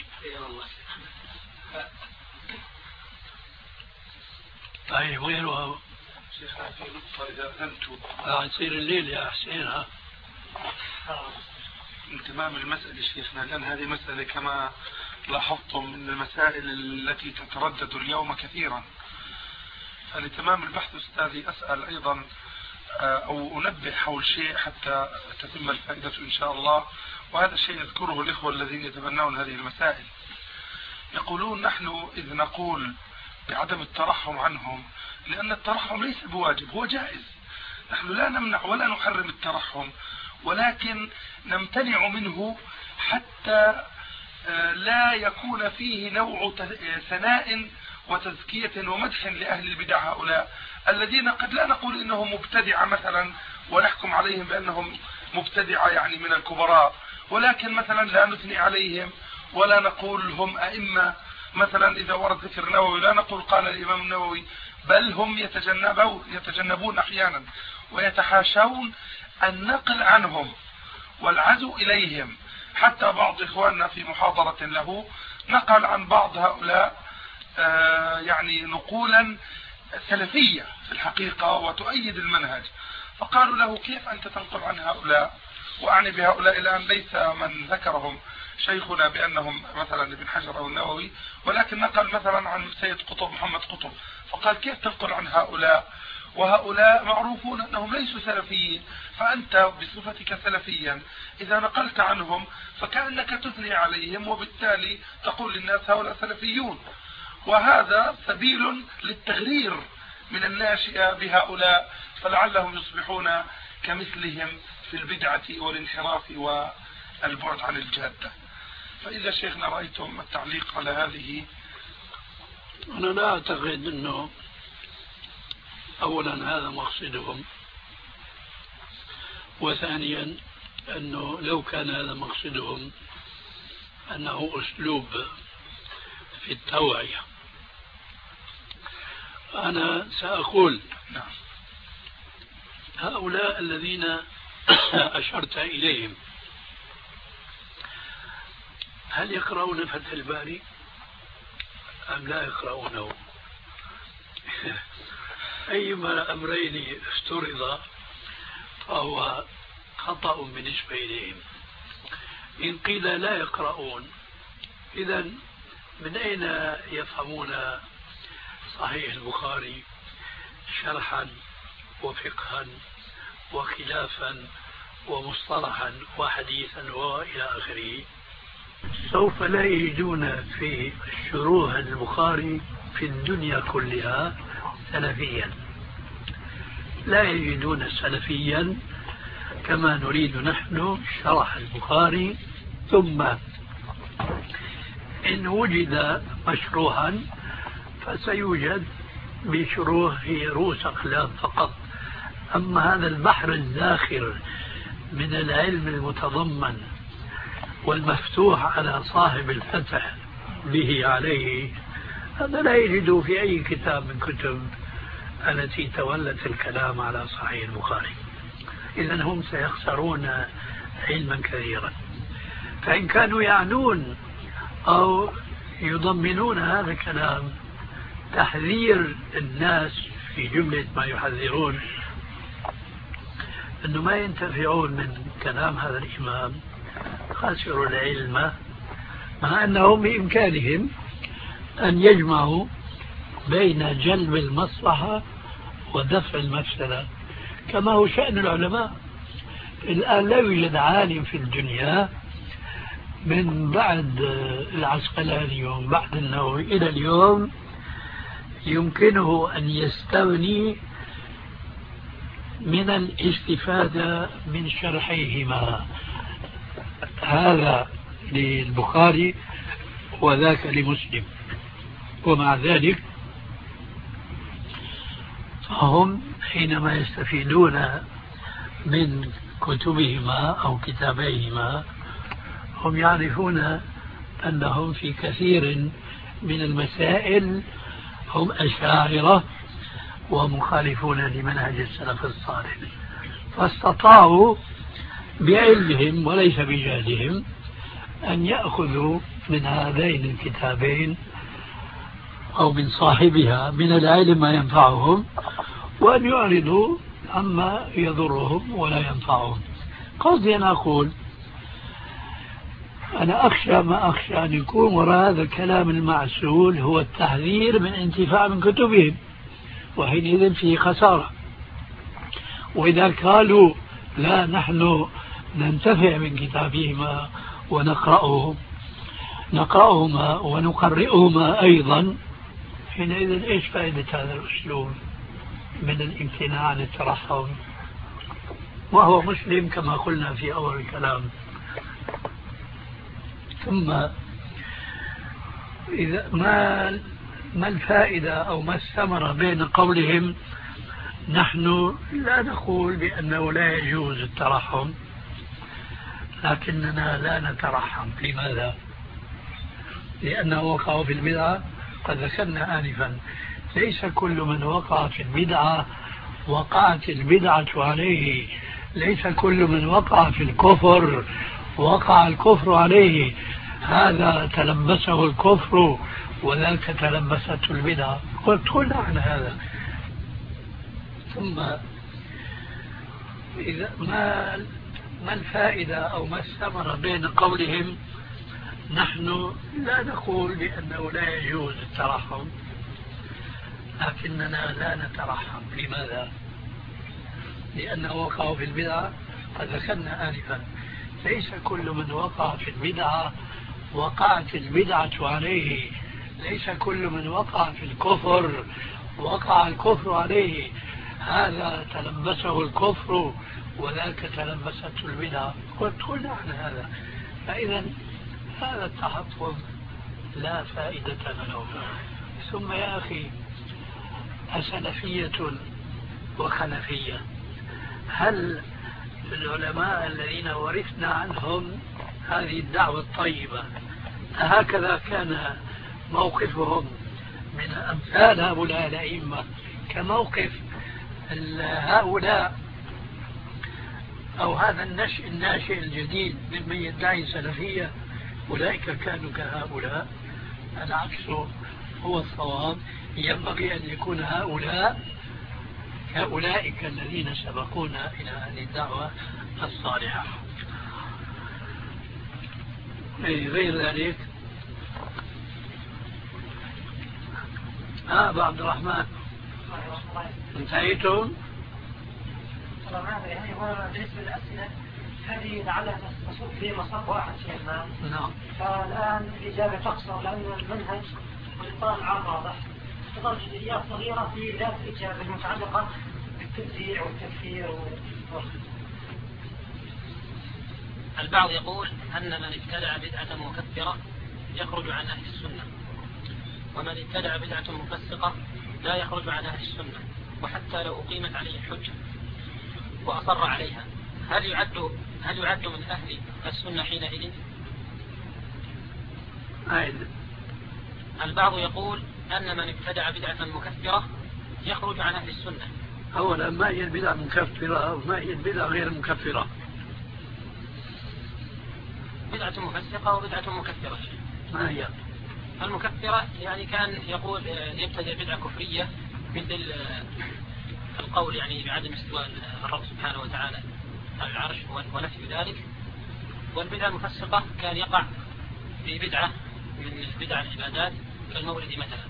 Speaker 4: طيب وينه
Speaker 5: شيخنا في نقطة إذا أذنتوا
Speaker 4: يصير الليل يا حسين؟ ها
Speaker 5: انتمام المسألة شيخنا، لأن هذه مسألة كما لاحظتم من المسائل التي تتردد اليوم كثيرا. فلتمام البحث أستاذي أسأل أيضا أو أنبه حول شيء حتى تتم الفائدة إن شاء الله، وهذا الشيء يذكره الإخوة الذين يتبنون هذه المسائل. يقولون نحن إذ نقول بعدم الترحم عنهم لأن الترحم ليس بواجب، هو جائز، نحن لا نمنع ولا نحرم الترحم، ولكن نمتنع منه حتى لا يكون فيه نوع ثناء وتزكية ومدح لأهل البدع هؤلاء الذين قد لا نقول إنهم مبتدعة مثلا ونحكم عليهم بأنهم مبتدعة يعني من الكبراء، ولكن مثلا لا نثني عليهم ولا نقول هم أئمة. مثلا إذا ورد ذكر النووي لا نقول قال الإمام النووي، بل هم يتجنبون, يتجنبون أحيانا ويتحاشون النقل عنهم والعزو إليهم حتى بعض إخواننا في محاضرة له نقل عن بعض هؤلاء يعني نقولا سلفية في الحقيقة وتؤيد المنهج، فقالوا له كيف أنت تنقل عن هؤلاء؟ وأعني بهؤلاء الآن ليس من ذكرهم شيخنا بأنهم مثلا ابن حجر أو النووي، ولكن نقل مثلا عن سيد قطب محمد قطب، فقال كيف تنقل عن هؤلاء وهؤلاء معروفون أنهم ليسوا سلفيين، فأنت بصفتك سلفيا إذا نقلت عنهم فكأنك تثني عليهم وبالتالي تقول للناس هؤلاء سلفيون. وهذا سبيل للتغرير من الناشئة بهؤلاء فلعلهم يصبحون كمثلهم في البدعة والانحراف والبعد عن الجادة. فإذا شيخنا رأيتم التعليق على هذه.
Speaker 4: أنا لا أعتقد أنه أولا هذا مقصدهم، وثانيا أنه لو كان هذا مقصدهم أنه أسلوب في التوعية. أنا سأقول هؤلاء الذين أشرت إليهم هل يقرؤون فتح الباري أم لا يقرؤونه؟ أيما الأمرين افترض فهو خطأ بالنسبة إليهم. إن قيل لا يقرؤون إذن من أين يفهمون صحيح البخاري شرحا وفقها وخلافا ومصطلحا وحديثا وإلى آخره؟ سوف لا يجدون في شروح البخاري في الدنيا كلها سلفيا، لا يجدون سلفيا كما نريد نحن شرح البخاري، ثم إن وجد مشروحا فسيوجد بشروح في رؤوس أقلام فقط. أما هذا البحر الزاخر من العلم المتضمن والمفتوح على صاحب الفتح به عليه، هذا لا يجد في أي كتاب من كتب التي تولت الكلام على صحيح البخاري. إذن هم سيخسرون علما كثيرا. فإن كانوا يعنون أو يضمنون هذا الكلام تحذير الناس في جملة ما يحذرون أنه ما ينتفعون من كلام هذا الإمام، خسروا العلم، مع أنهم بإمكانهم أن يجمعوا بين جلب المصلحة ودفع المفسدة كما هو شأن العلماء. الآن لا يوجد عالم في الدنيا من بعد العسقلاني ومن بعد النووي إلى اليوم يمكنه أن يستغني من الاستفادة من شرحيهما، هذا للبخاري وذاك لمسلم. ومع ذلك فهم حينما يستفيدون من كتبهما أو كتابيهما هم يعرفون أنهم في كثير من المسائل هم أشاعرة ومخالفون لمنهج السلف الصالح، فاستطاعوا بعلمهم وليس بجهلهم أن يأخذوا من هذين الكتابين أو من صاحبها من العلم ما ينفعهم، وأن يعرضوا عما يضرهم ولا ينفعهم. قصدي أن أقول أنا أخشى ما أخشى أن يكون وراء هذا الكلام المعسول هو التحذير من انتفاع من كتبهم، وحينئذ فيه خسارة. وإذا قالوا لا نحن ننتفع من كتابهما ونقرأهم نقرأهما ونقرئهما أيضا، حينئذ إيش فائدة هذا الأسلوب من الامتناع عن الترحم وهو مسلم كما قلنا في أول الكلام؟ ثم إذا ما ما الفائدة أو ما الثمرة بين قولهم نحن لا نقول بأنه لا يجوز الترحم لكننا لا نترحم؟ لماذا؟ لأنه وقعوا في البدعة. قد ذكرنا آنفا ليس كل من وقع في البدعة وقعت البدعة عليه، ليس كل من وقع في الكفر وقع الكفر عليه هذا تلبسه الكفر وذاك تلبسته البدعة. قلت قلنا عن هذا. ثم إذا ما ما الفائدة أو ما الثمرة بين قولهم نحن لا نقول بأنه لا يجوز الترحم لكننا لا نترحم؟ لماذا؟ لأنه وقعوا في البدعة. قد ذكرنا آنفا ليس كل من وقع في البدعة وقعت البدعة عليه، ليس كل من وقع في الكفر وقع الكفر عليه، هذا تلبسه الكفر وذاك تلبسته البدعة. قلت قلنا عن هذا. فإذا هذا التحفظ لا فائدة له. ثم يا أخي أسلفية وخلفية، هل العلماء الذين ورثنا عنهم هذه الدعوة الطيبة هكذا كان موقفهم من أمثال هؤلاء الأئمة كموقف هؤلاء أو هذا النشء الناشئ الجديد ممن يدعي سلفية؟ أولئك كانوا كهؤلاء؟ العكس هو الصواب. ينبغي أن يكون هؤلاء كأولئك الذين سبقونا إلى هذه الدعوة الصالحة. غير ذلك آه أبو عبد الرحمن انتهيتم؟
Speaker 6: طبعا يعني هو بالنسبة للأسئلة هذه لعلها تصب في مصاب واحد شيخنا.
Speaker 4: نعم.
Speaker 6: فالآن الإجابة تقصر لأن المنهج والإطار العام واضح. تظل جزئيات صغيرة في ذات الإجابة المتعلقة بالتنزيع والتكفير و...
Speaker 3: البعض يقول أن من ابتدع بدعة مكفرة يخرج عن أهل السنة، ومن ابتدع بدعة مفسقة لا يخرج عن أهل السنة، وحتى لو أقيمت عليه الحجة وأصر عليها هل يعد هل يعد من أهل السنة حينئذ؟
Speaker 4: أين؟
Speaker 3: البعض يقول أن من ابتدع بدعة مكفرة يخرج عن أهل السنة.
Speaker 4: أولا ما هي البدعة المكفرة وما هي البدعة غير المكفرة؟
Speaker 3: بدعة مفسقة وبدعة مكفرة.
Speaker 4: ما هي؟
Speaker 3: المكفرة يعني كان يقول يبتدع بدعة كفرية مثل القول يعني بعدم استواء الرب سبحانه وتعالى على العرش ونفي ذلك. والبدعة المفسقة كان يقع في بدعة من بدع العبادات كالمولد مثلا.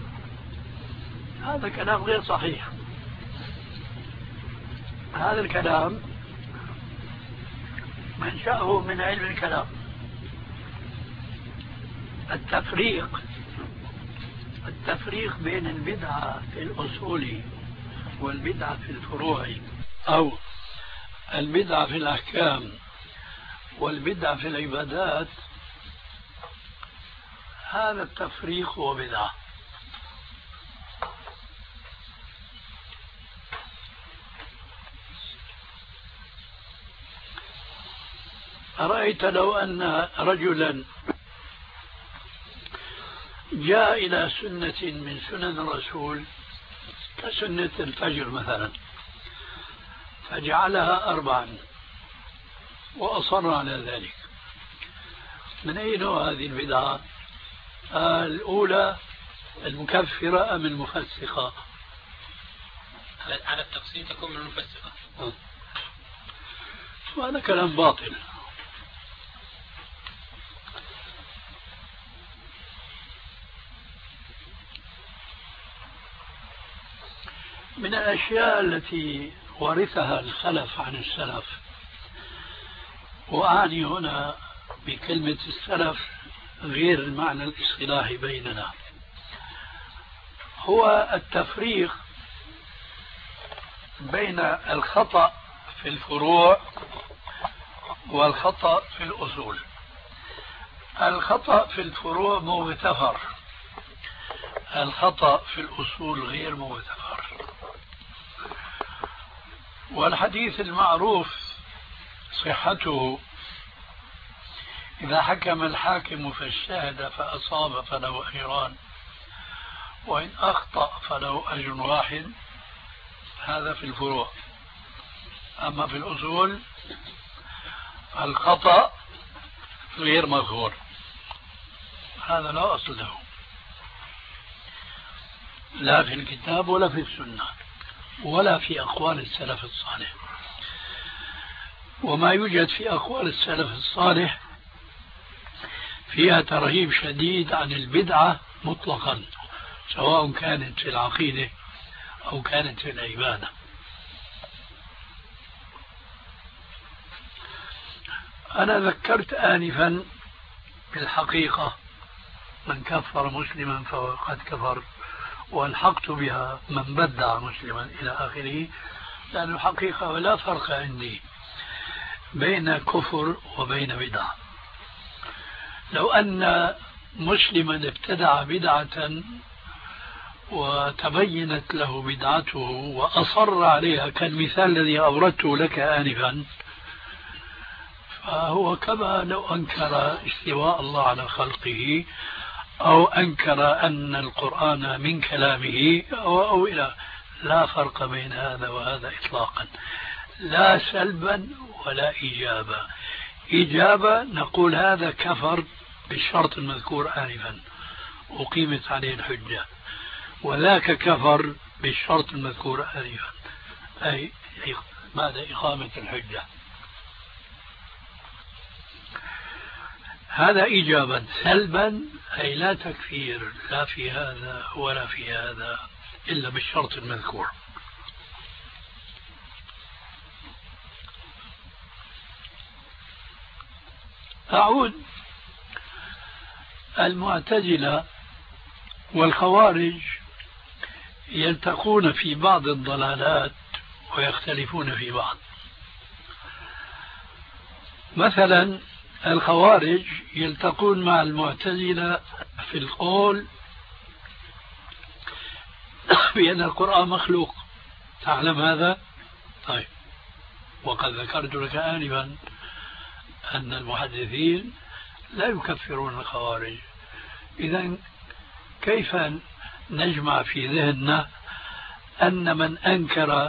Speaker 4: هذا كلام غير صحيح. هذا الكلام منشأه من علم الكلام. التفريق التفريق بين البدعة في الأصول والبدعة في الفروع، أو البدعة في الأحكام والبدعة في العبادات، هذا التفريق هو بدعة. أرأيت لو أن رجلا جاء إلى سنة من سنن الرسول كسنة الفجر مثلا فجعلها أربعا وأصر على ذلك، من أين هذه البدعة؟ الأولى المكفرة أم المفسقة؟
Speaker 3: على التقسيم تكون من المفسقة.
Speaker 4: وهذا كلام باطل. من الأشياء التي ورثها الخلف عن السلف، وأعني هنا بكلمة السلف غير المعنى الاصطلاحي بيننا، هو التفريق بين الخطأ في الفروع والخطأ في الأصول. الخطأ في الفروع مغتفر، الخطأ في الأصول غير مغتفر. والحديث المعروف صحته: إذا حكم الحاكم فاجتهد فأصاب فله أجران وإن أخطأ فله أجر واحد. هذا في الفروع. أما في الأصول الخطأ غير مغفور، هذا لا أصل له لا في الكتاب ولا في السنة ولا في أقوال السلف الصالح. وما يوجد في أقوال السلف الصالح فيها ترهيب شديد عن البدعة مطلقا، سواء كانت في العقيدة أو كانت في العبادة. أنا ذكرت آنفا بالحقيقة من كفر مسلما فهو قد كفر، والحقت بها من بدع مسلما إلى آخره، لأن الحقيقة لا فرق عندي بين كفر وبين بدعة. لو أن مسلما ابتدع بدعة وتبينت له بدعته وأصر عليها كالمثال الذي أوردته لك آنفا، فهو كما لو أنكر استواء الله على خلقه أو أنكر أن القرآن من كلامه أو, أو إلى، لا فرق بين هذا وهذا إطلاقا، لا سلبا ولا إيجابا. إجابة نقول هذا كفر بالشرط المذكور آنفا أقيمت عليه الحجة، وذاك كفر بالشرط المذكور آنفا، أي ماذا؟ إقامة الحجة. هذا إجابة. سلبا أي لا تكفير لا في هذا ولا في هذا إلا بالشرط المذكور. أعود، المعتزلة والخوارج يلتقون في بعض الضلالات ويختلفون في بعض. مثلا الخوارج يلتقون مع المعتزلة في القول بأن القرآن مخلوق، تعلم هذا؟ طيب، وقد ذكرت لك آنفا أن المحدثين لا يكفرون الخوارج. إذن كيف نجمع في ذهننا أن من أنكر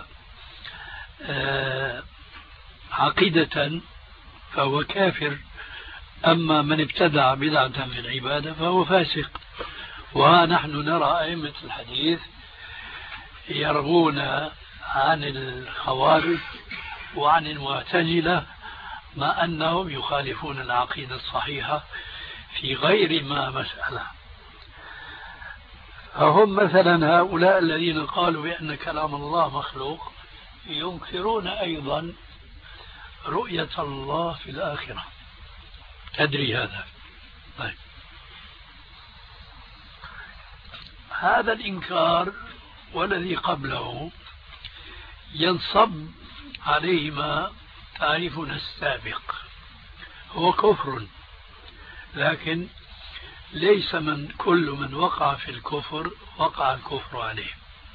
Speaker 4: عقيدة فهو كافر، أما من ابتدع بدعة في العبادة فهو فاسق؟ ونحن نرى أئمة الحديث يرغون عن الخوارج وعن المعتزلة مع أنهم يخالفون العقيدة الصحيحة في غير ما مسألة. فهم مثلا هؤلاء الذين قالوا بأن كلام الله مخلوق ينكرون أيضا رؤية الله في الآخرة. تدري هذا؟ طيب، هذا الإنكار والذي قبله ينصب عليه ما تعرفنا السابق، هو كفر، لكن ليس من كل من وقع في الكفر وقع الكفر عليه.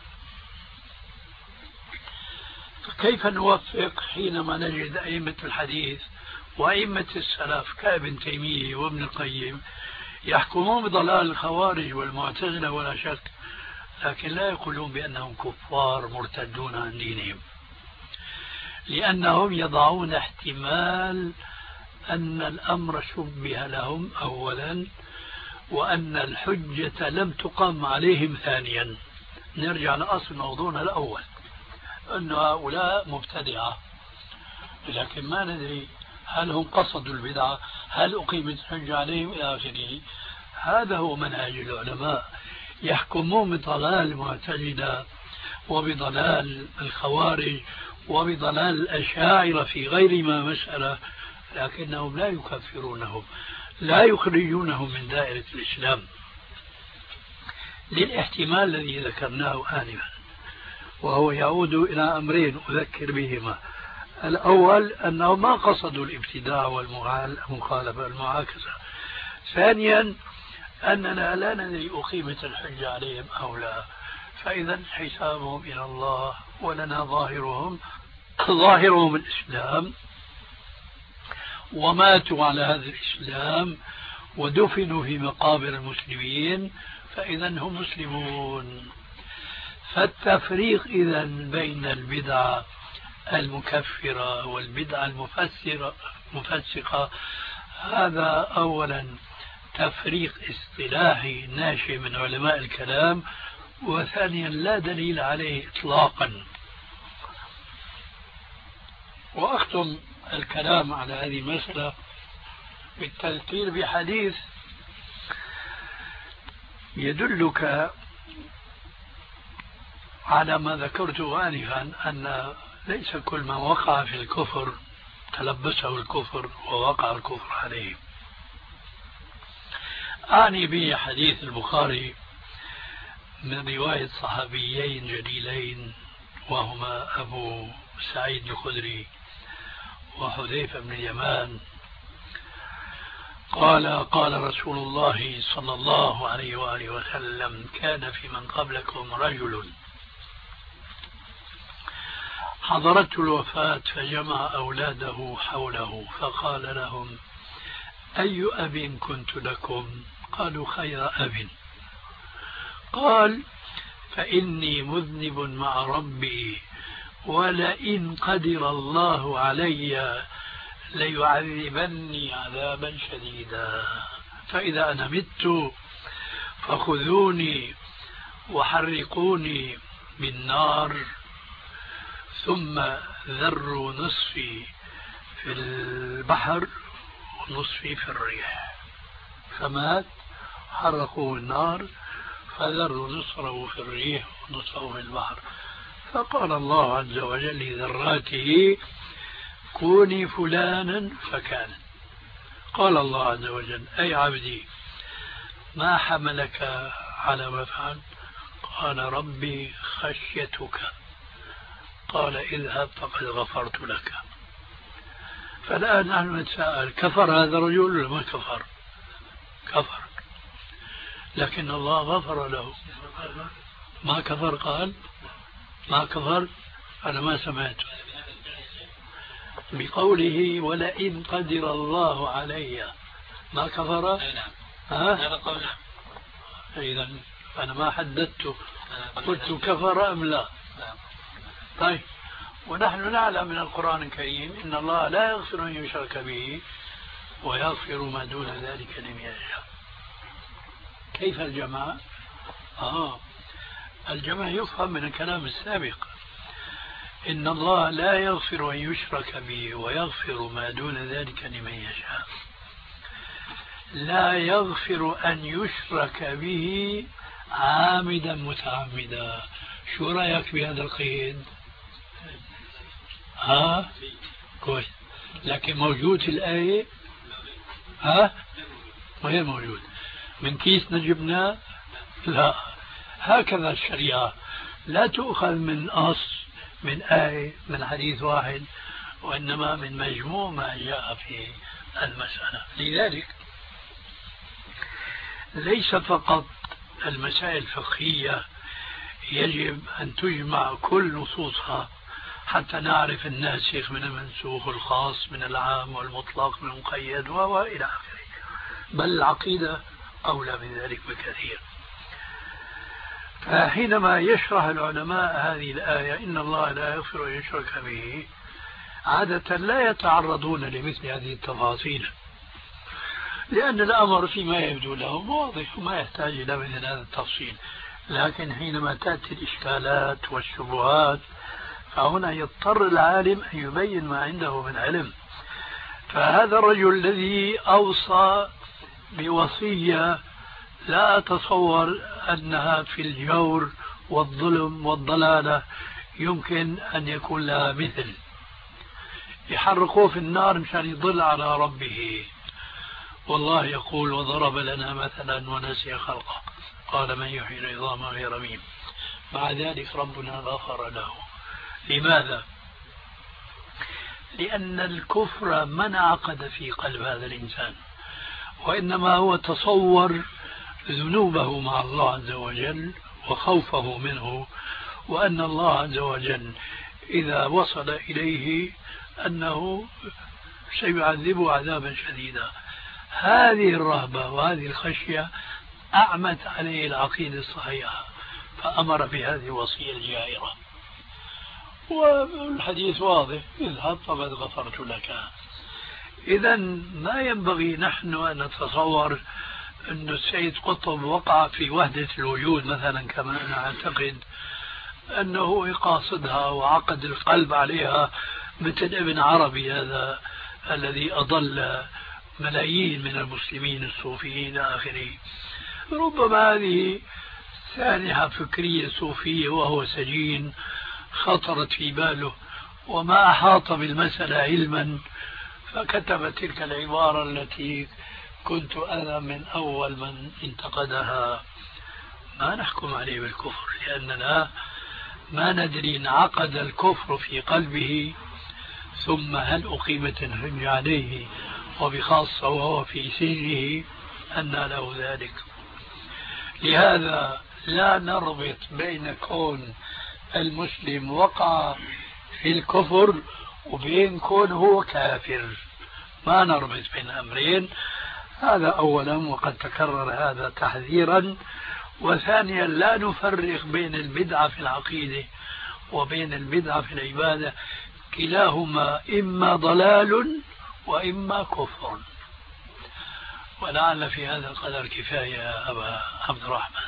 Speaker 4: فكيف نوفق حينما نجد أئمة الحديث وأئمة السلف كابن تيمية وابن القيم يحكمون بضلال الخوارج والمعتزلة ولا شك، لكن لا يقولون بأنهم كفار مرتدون عن دينهم، لأنهم يضعون احتمال أن الأمر شبه لهم أولا، وأن الحجة لم تقم عليهم ثانيا. نرجع لأصل موضوعنا الأول، أن هؤلاء مبتدعة، لكن ما ندري هل هم قصدوا البدعة، هل أقيمت الحجة عليهم إلى آخره. هذا هو منهج العلماء، يحكمون بضلال المعتزلة وبضلال الخوارج وبضلال الأشاعرة في غير ما مسألة، لكنهم لا يكفرونهم، لا يخرجونهم من دائرة الإسلام، للاحتمال الذي ذكرناه آنفا، وهو يعود إلى أمرين أذكر بهما. الأول أنه ما قصدوا الابتداع والمخالفة المعاكسة. ثانيا أننا لا ندري أقيمت الحجة عليهم أو لا، فإذا حسابهم إلى الله، ولنا ظاهرهم ظاهرهم الإسلام، وماتوا على هذا الإسلام ودفنوا في مقابر المسلمين، فإذا هم مسلمون. فالتفريق إذا بين البدعة المكفرة والبدعة المفسرة مفسقة هذا أولا تفريق اصطلاحي ناشئ من علماء الكلام، وثانيا لا دليل عليه إطلاقا. وأختم الكلام على هذه المسألة بالتذكير بحديث يدلك على ما ذكرته آنفا، أن ليس كل من وقع في الكفر تلبسه الكفر ووقع الكفر عليه. أعني به حديث البخاري من رواية صحابيين جليلين وهما أبو سعيد الخدري وحذيفة بن اليمان قال قال رسول الله صلى الله عليه وآله وسلم: كان في من قبلكم رجل حضرته الوفاة فجمع أولاده حوله فقال لهم: أي أب كنت لكم؟ قالوا: خير أب. قال: فإني مذنب مع ربي، ولئن قدر الله علي ليعذبني عذابا شديدا، فإذا أنا مت فخذوني وحرقوني بالنار ثم ذروا نصفي في البحر ونصفي في الريح. فمات، حرقوه النار، فذروا نصفه في الريح ونصفه في البحر. فقال الله عز وجل لذراته: كوني فلانا فكان. قال الله عز وجل: أي عبدي ما حملك على ما فعل؟ قال: ربي خشيتك. قال: اذهب فقد غفرت لك. فالآن نحن نتساءل: كفر هذا الرجل ولا ما كفر؟ كفر، لكن الله غفر له. ما كفر؟ قال ما كفر. أنا ما سمعت بقوله ولئن قدر الله علي. ما كفر؟ ها؟ إذا أنا ما حددته، قلت كفر أم لا. طيب، ونحن نعلم من القرآن الكريم إن الله لا يغفر أن يشرك به ويغفر ما دون ذلك لمن يشاء. كيف الجماعة؟ آه الجماعة يفهم من الكلام السابق إن الله لا يغفر أن يشرك به ويغفر ما دون ذلك لمن يشاء. لا يغفر أن يشرك به عامدا متعمدا. شو رأيك بهذا القيد؟ ها؟ كويس، لكن موجود في الآية؟ ها؟ غير موجود. من كيس نجبنا؟ لا. هكذا الشريعة لا تؤخذ من أصل، من آية، من حديث واحد، وإنما من مجموع ما جاء في المسألة. لذلك ليس فقط المسائل الفقهية يجب أن تجمع كل نصوصها حتى نعرف الناسخ من المنسوخ، الخاص من العام والمطلق من المقيد وإلى آخره، بل العقيدة أولى من ذلك بكثير. فحينما يشرح العلماء هذه الآية إن الله لا يغفر أن يشرك به، عادة لا يتعرضون لمثل هذه التفاصيل، لأن الأمر فيما يبدو لهم واضح وما يحتاج إلى مثل هذا التفصيل. لكن حينما تأتي الإشكالات والشبهات فهنا يضطر العالم أن يبين ما عنده من علم. فهذا الرجل الذي أوصى بوصية لا أتصور أنها في الجور والظلم والضلالة يمكن أن يكون لها مثل. يحرقوه في النار مشان يضل على ربه، والله يقول: وضرب لنا مثلا ونسي خلقه قال من يحيي العظام وهي رميم. مع ذلك ربنا غفر له. لماذا؟ لأن الكفر ما انعقد في قلب هذا الإنسان، وإنما هو تصور ذنوبه مع الله عز وجل وخوفه منه، وأن الله عز وجل إذا وصل إليه أنه سيعذبه عذابا شديدا. هذه الرهبة وهذه الخشية أعمت عليه العقيدة الصحيحة، فأمر بهذه الوصية الجائرة. والحديث واضح: اذهب فقد غفرت لك. إذا ما ينبغي نحن أن نتصور أن السيد قطب وقع في وحدة الوجود مثلا، كما أنا أعتقد أنه قاصدها وعقد القلب عليها مثل ابن عربي هذا الذي أضل ملايين من المسلمين الصوفيين إلى آخره. ربما هذه سانحة فكرية صوفية وهو سجين خطرت في باله وما أحاط بالمسألة علما، فكتب تلك العبارة التي كنت أنا من أول من انتقدها. ما نحكم عليه بالكفر، لأننا ما ندري إن عقد الكفر في قلبه ثم هل أقيمت الحجة عليه، وبخاصة وهو في سجنه أن له ذلك. لهذا لا نربط بين كون المسلم وقع في الكفر وبين كون هو كافر، ما نربط بين أمرين. هذا أولا، وقد تكرر هذا تحذيرا. وثانيا لا نفرق بين البدعة في العقيدة وبين البدعة في العبادة، كلاهما إما ضلال وإما كفر. ولعل في هذا القدر كفاية يا أبا عبد الرحمن.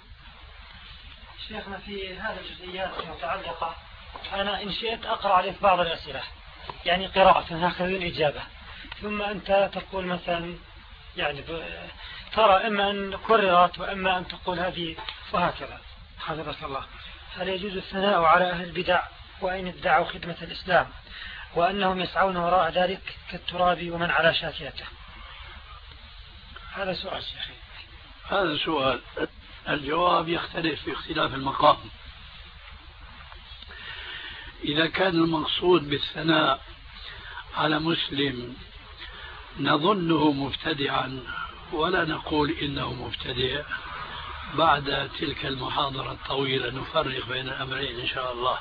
Speaker 6: شيخنا في هذه الجزئيات المتعلقة أنا إن شئت أقرأ عليك بعض الأسئلة، يعني قراءة هكذا بدون إجابة، ثم أنت تقول مثلا يعني ترى إما أن كررت وإما أن تقول هذه وهكذا. حفظك الله. هل يجوز الثناء على أهل البدع وإن ادعوا خدمة الإسلام وأنهم يسعون وراء ذلك كالتراب ومن على شاكلته؟ هذا سؤال شيخي.
Speaker 4: هذا سؤال الجواب يختلف في اختلاف المقام. إذا كان المقصود بالثناء على مسلم نظنه مبتدعا ولا نقول إنه مبتدع، بعد تلك المحاضرة الطويلة نفرق بين الأمرين إن شاء الله.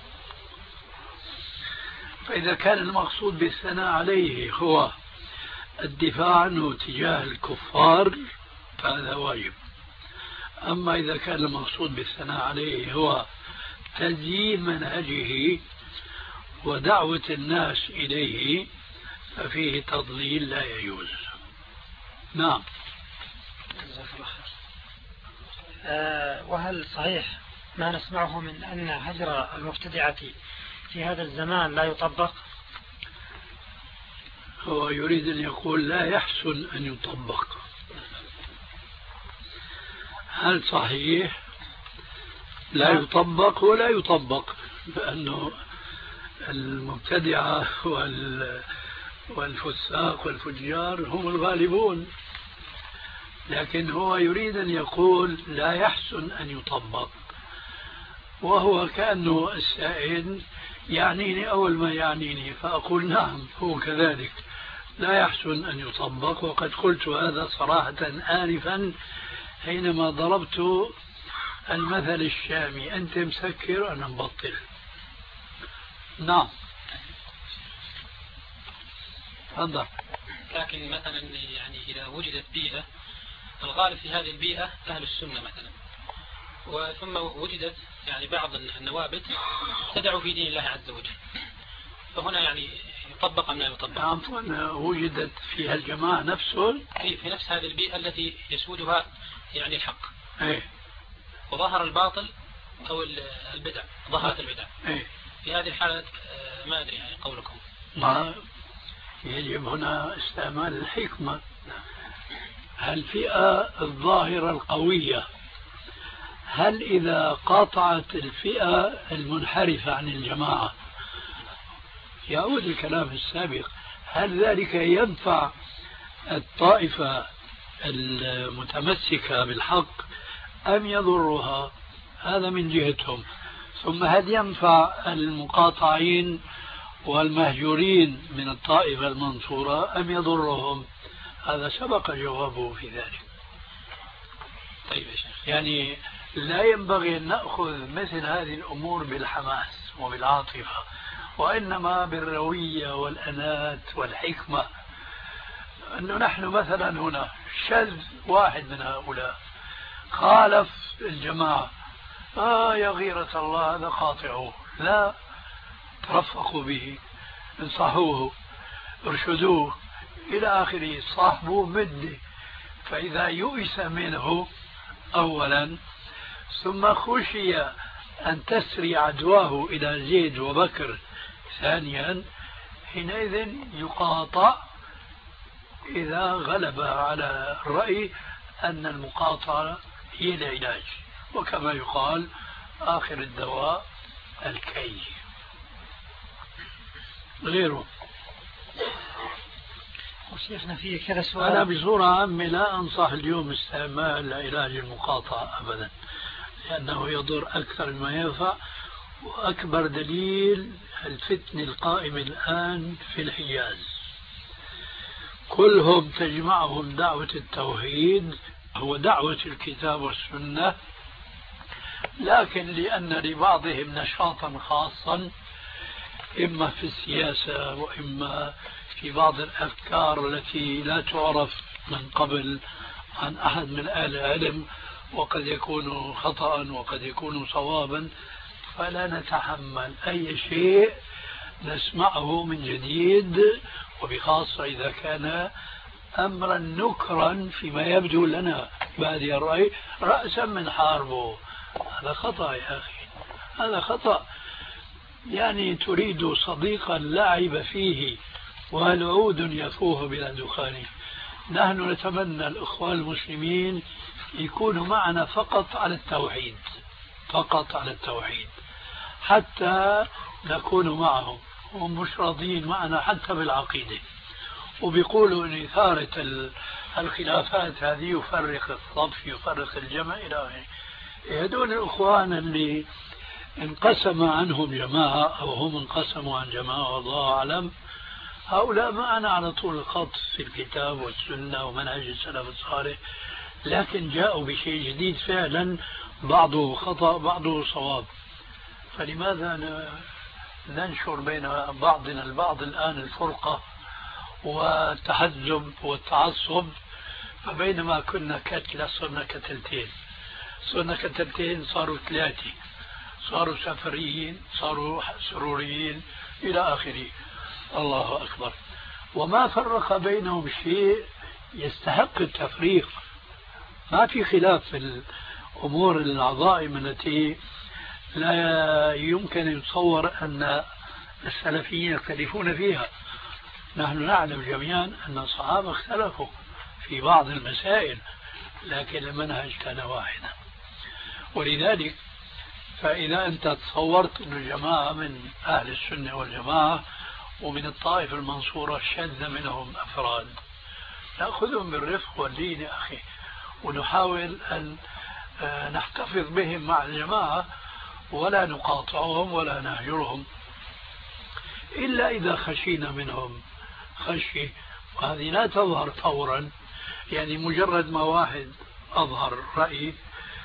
Speaker 4: فإذا كان المقصود بالثناء عليه هو الدفاع عنه تجاه الكفار فهذا واجب. أما إذا كان المقصود بالثناء عليه هو تزيين منهجه ودعوة الناس إليه ففيه تضليل لا يجوز. نعم.
Speaker 6: أه وهل صحيح ما نسمعه من أن هجر المبتدعة في هذا الزمان لا يطبق؟
Speaker 4: هو يريد أن يقول لا يحسن أن يطبق. هل صحيح لا يطبق؟ ولا يطبق، لأنه المبتدعة والفساق والفجار هم الغالبون، لكن هو يريد أن يقول لا يحسن أن يطبق، وهو كأنه السائل يعنيني أول ما يعنيني، فأقول نعم هو كذلك لا يحسن أن يطبق. وقد قلت هذا صراحة آنفا حينما ضربت المثل الشامي، أنت مسكر أنا مبطل. نعم تفضل.
Speaker 3: لكن مثلا يعني إذا وجدت بيئة، الغالب في هذه البيئة أهل السنة مثلا، وثم وجدت يعني بعض النوابت تدعو في دين الله عز وجل، فهنا يعني يطبق أم لا يطبق؟
Speaker 4: عفوا وجدت فيها الجماعة نفسه
Speaker 3: في, في نفس هذه البيئة التي يسودها يعني الحق،
Speaker 4: ايه،
Speaker 3: وظهر الباطل أو البدع، ظهرت البدع،
Speaker 4: ايه.
Speaker 3: في هذه الحالة ما أدري يعني قولكم.
Speaker 4: ما يجب هنا استعمال الحكمة. الفئة الظاهرة القوية هل إذا قاطعت الفئة المنحرفة عن الجماعة، يعود الكلام السابق، هل ذلك ينفع الطائفة المتمسكة بالحق أم يضرها؟ هذا من جهتهم. ثم هل ينفع المقاطعين والمهجورين من الطائفة المنصورة أم يضرهم؟ هذا سبق جوابه في ذلك.
Speaker 3: طيب يا شيخ،
Speaker 4: يعني لا ينبغي أن نأخذ مثل هذه الأمور بالحماس وبالعاطفة، وإنما بالروية والأنات والحكمة. أنه نحن مثلا هنا شذ واحد من هؤلاء خالف الجماعة، آه يا غيرة الله هذا قاطعوه، لا، ترفقوا به، انصحوه، ارشدوه إلى آخره. صاحبه مدة، فإذا يؤس منه أولا ثم خشي أن تسري عدواه إلى زيد وبكر ثانيا، حينئذ يقاطع إذا غلب على الرأي أن المقاطعة هي العلاج، وكما يقال آخر الدواء الكي. غيره
Speaker 6: وشيخنا فيه كذا سؤال.
Speaker 4: أنا بصورة عامة لا أنصح اليوم استعمال علاج المقاطعة أبدا، لأنه يضر أكثر مما ينفع. وأكبر دليل الفتنة القائمة الآن في الحجاز، كلهم تجمعهم دعوة التوحيد، هو دعوة الكتاب والسنة، لكن لأن لبعضهم نشاطا خاصا إما في السياسة وإما في بعض الأفكار التي لا تعرف من قبل عن أحد من أهل العلم، وقد يكون خطأ وقد يكون صوابا، فلا نتحمل أي شيء نسمعه من جديد، وبخاصة إذا كان أمرا نكرا فيما يبدو لنا بادي الرأي رأسا من حاربه. هذا خطأ يا أخي، هذا خطأ. يعني تريد صديقا لا عيب فيه وهل عود يفوه بلا دخان. نحن نتمنى الإخوان المسلمين يكونوا معنا فقط على التوحيد، فقط على التوحيد، حتى نكون معهم. هم مش راضين معنا حتى بالعقيدة، وبيقولوا أن إثارة الخلافات هذه يفرق الصف يفرق الجمع إلى آخره. هذول الإخوان اللي انقسم عنهم جماعة أو هم انقسموا عن جماعة والله أعلم، هؤلاء معنا على طول الخط في الكتاب والسنة ومنهج السلف الصالح، لكن جاءوا بشيء جديد فعلا، بعضه خطأ بعضه صواب. فلماذا ننشر بين بعضنا البعض الآن الفرقة والتحزب والتعصب؟ فبينما كنا كتلة صرنا كتلتين، صرنا كتلتين صاروا ثلاثة، صاروا سفريين صاروا سروريين إلى آخره. الله أكبر. وما فرق بينهم شيء يستحق التفريق. ما في خلاف في الأمور العظائم التي لا يمكن يتصور أن السلفيين يختلفون فيها. نحن نعلم جميعا أن الصحابة اختلفوا في بعض المسائل، لكن المنهج كان واحدا. ولذلك فإذا أنت تصورت أن جماعة من أهل السنة والجماعة ومن الطائفة المنصورة شذ منهم أفراد، نأخذهم بالرفق واللين يا أخي، ونحاول أن نحتفظ بهم مع الجماعة ولا نقاطعهم ولا نهجرهم، إلا إذا خشينا منهم خشية، وهذه لا تظهر فورا. يعني مجرد ما واحد أظهر رأي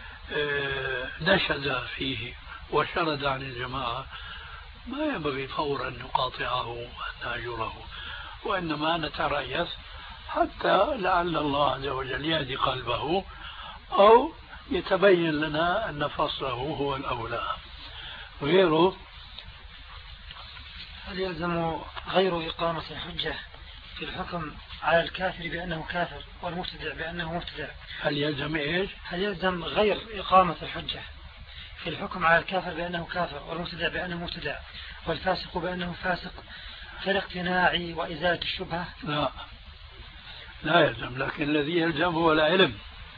Speaker 4: نشد فيه وشرد عن الجماعة ما ينبغي فورا نقاطعه ونهجره، وإنما نتريث حتى لعل الله عز وجل يهدي قلبه أو يتبين لنا أن فصله هو الأولى. غيره
Speaker 6: هل يلزم غير إقامة الحجة في الحكم على الكافر بأنه كافر والمبتدع بأنه مبتدع؟
Speaker 4: هل يلزم إيش؟
Speaker 6: هل يلزم غير إقامة الحجة في الحكم على الكافر بأنه كافر والمبتدع بأنه مبتدع والفاسق بأنه فاسق في الاقتناع وإزالة الشبهة؟
Speaker 4: لا لا يلزم، لكن الذي يلزم هو العلم،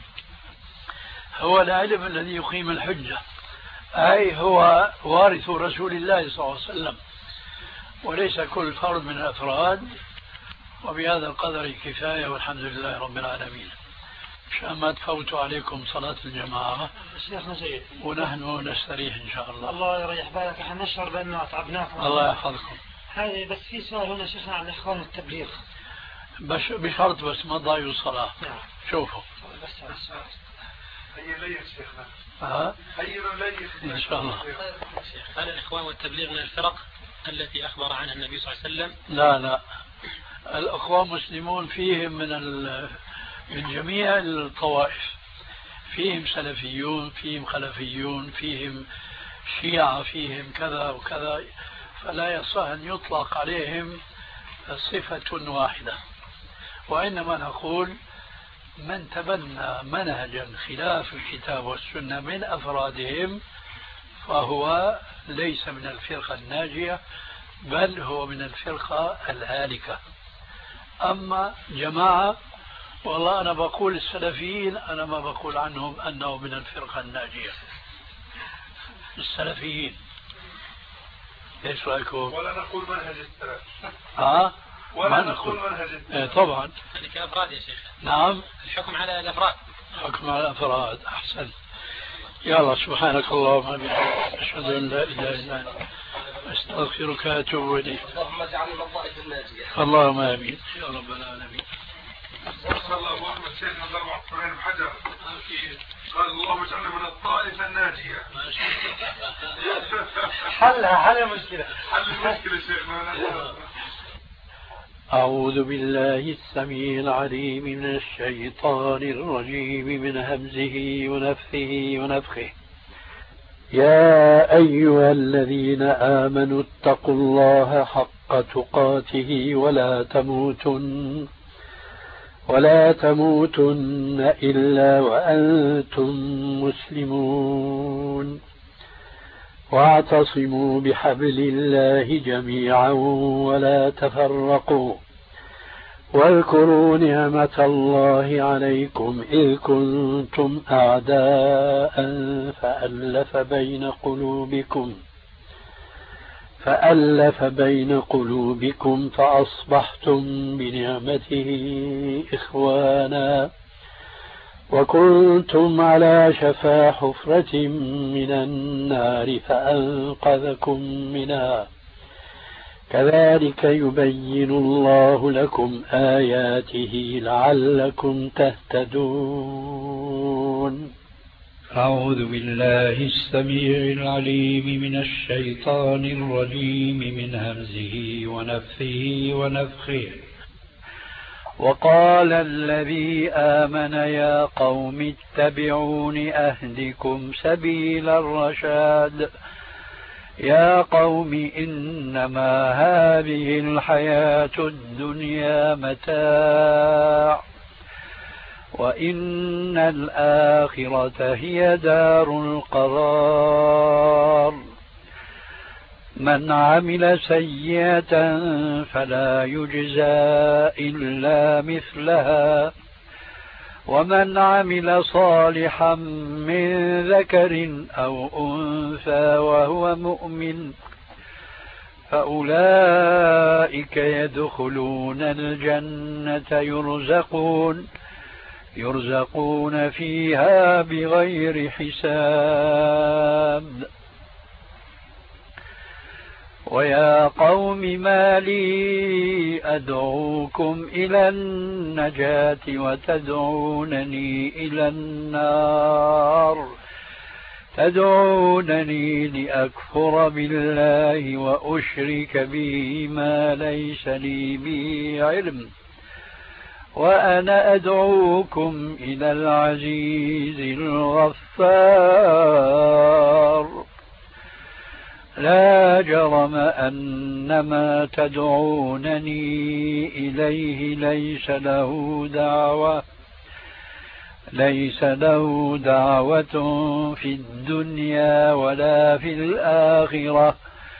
Speaker 4: هو العلم الذي يقيم الحجة، أي هو وارث رسول الله صلى الله عليه وسلم، وليس كل فرد من الأفراد. وبهذا القدر كفاية، والحمد لله رب العالمين. مشان ما تفوتوا عليكم صلاة الجماعة
Speaker 6: شيخنا جيد،
Speaker 4: ونحن نستريح إن شاء الله.
Speaker 6: الله يريح بالك، احنا نشعر بأنه أتعبناكم.
Speaker 4: الله يحفظكم.
Speaker 6: هذه بس في سؤال هنا شيخنا عن إخوان التبليغ،
Speaker 4: بش بشرط بس ما تضيعوا الصلاة.
Speaker 6: نعم.
Speaker 4: شوفوا
Speaker 6: بس على السؤال.
Speaker 5: هي ليش شيخنا؟
Speaker 4: ها؟
Speaker 5: هي ليش
Speaker 4: إن شاء الله.
Speaker 3: هل الإخوان والتبليغ من الفرق التي أخبر عنها النبي صلى الله عليه وسلم؟
Speaker 4: لا لا، الأخوان مسلمون فيهم من من جميع الطوائف، فيهم سلفيون فيهم خلفيون فيهم شيعة فيهم كذا وكذا، فلا يصح أن يطلق عليهم صفة واحدة، وإنما نقول من تبنى منهجا خلاف الكتاب والسنة من أفرادهم فهو ليس من الفرقة الناجية، بل هو من الفرقة الهالكة. أما جماعة، والله أنا بقول السلفيين، أنا ما بقول عنهم أنه من الفرقة الناجية. السلفيين ايش رايكم؟
Speaker 5: ولا نقول منهج السلف.
Speaker 4: ها؟
Speaker 5: ولا نقول منهج السلف.
Speaker 4: ايه طبعا.
Speaker 3: يعني كأفراد يا شيخ.
Speaker 4: نعم.
Speaker 3: الحكم على الأفراد.
Speaker 4: الحكم على الأفراد، أحسن. يلا سبحانك اللهم وبحمدك، أشهد أن لا إله إلا أنت، أستغفرك وأتوب إليك.
Speaker 2: اللهم اجعلنا من الطائفة الناجية.
Speaker 4: اللهم آمين يا رب العالمين.
Speaker 5: صلى الله محمد سيدنا ضرب عطرين بحجر. قال اللهم اجعلنا من الطائفة الناجية.
Speaker 6: حلها حل المشكلة.
Speaker 5: حل المشكلة شيخنا.
Speaker 4: أعوذ بالله السميع العليم من الشيطان الرجيم من همزه ونفثه ونفخه. يا أيها الذين آمنوا اتقوا الله حق تقاته ولا تموتن ولا تموتن إلا وأنتم مسلمون، واعتصموا بحبل الله جميعا ولا تفرقوا، واذكروا نعمة الله عليكم إذ كنتم أعداء فألف بين قلوبكم فألف بين قلوبكم فأصبحتم بنعمته إخوانا، وكنتم على شفا حفرة من النار فأنقذكم منها، كذلك يبين الله لكم آياته لعلكم تهتدون. أعوذ بالله السميع العليم من الشيطان الرجيم من همزه ونفثه ونفخه. وقال الذي آمن يا قوم اتبعون أهدكم سبيل الرشاد. يا قوم إنما هذه الحياة الدنيا متاع وإن الآخرة هي دار القرار. من عمل سيئة فلا يجزى إلا مثلها ومن عمل صالحا من ذكر أو أنثى وهو مؤمن فأولئك يدخلون الجنة يرزقون يرزقون فيها بغير حساب. ويا قوم ما لي أدعوكم إلى النجاة وتدعونني إلى النار تدعونني لأكفر بالله وأشرك به ما ليس لي به علم وأنا أدعوكم إلى العزيز الغفار. لا جرم أن ما تدعونني إليه ليس له دعوة ليس له دعوة في الدنيا ولا في الآخرة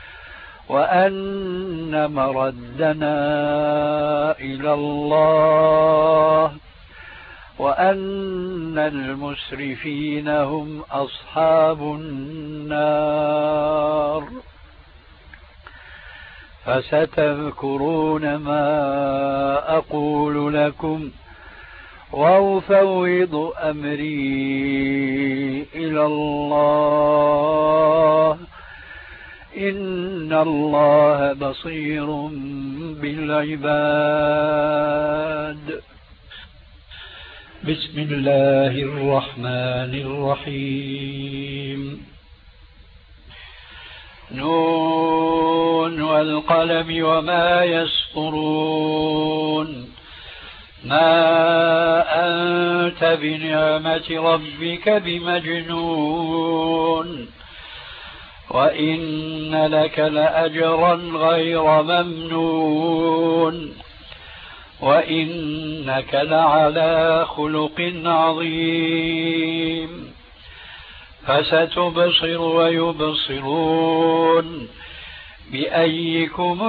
Speaker 4: وأن مردنا إلى الله وأن المسرفين هم أصحاب النار. فستذكرون ما أقول لكم وأفوض أمري إلى الله إن الله بصير بالعباد. بسم الله الرحمن الرحيم. نون والقلم وما يسطرون. ما أنت بنعمة ربك بمجنون وإن لك لأجرا غير ممنون وإنك لعلى خلق عظيم فستبصر ويبصرون بأيكم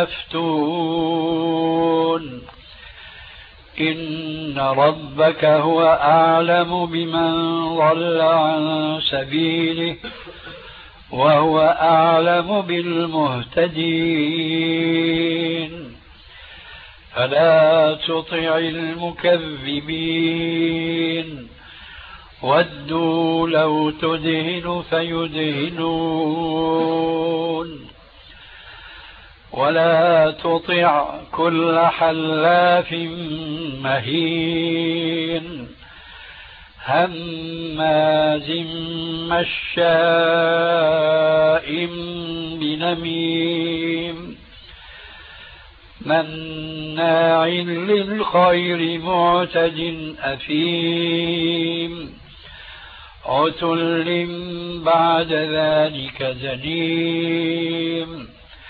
Speaker 4: المفتون إن ربك هو أعلم بمن ضل عن سبيله وهو أعلم بالمهتدين فلا تطع المكذبين ودوا لو تدهن فيدهنون ولا تطع كل حلاف مهين هماز مشاء بنميم مناع للخير معتد أثيم عتل بعد ذلك زنيم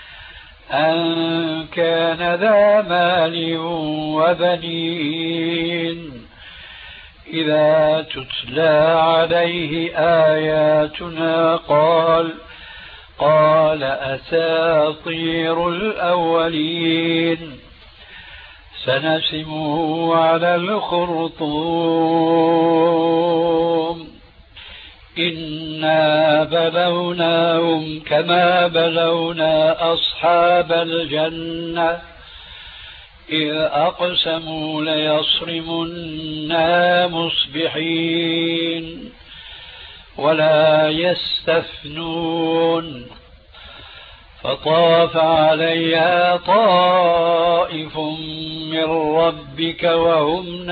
Speaker 4: أن كان ذا مال وبنين إذا تتلى عليه آياتنا قال قال أساطير الأولين سنسمه على الخرطوم إنا بلوناهم كما بلونا أصحاب الجنة إذ أقسموا ليصرمنا مصبحين ولا يستثنون فطاف عليها طائف من ربك وهم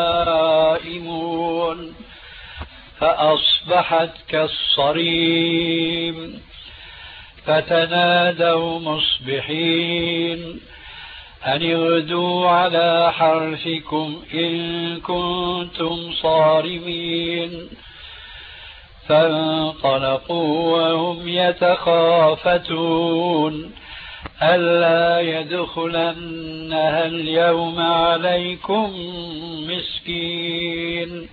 Speaker 4: نائمون فأصبحت كالصريم فتنادوا مصبحين أن اغدوا على حرثكم إن كنتم صارمين فانطلقوا وهم يتخافتون ألا يدخلنها اليوم عليكم مسكين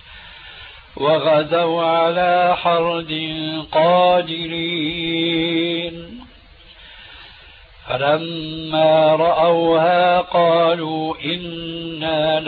Speaker 4: وغدوا على حرد قادرين فلما رأوها قالوا إنا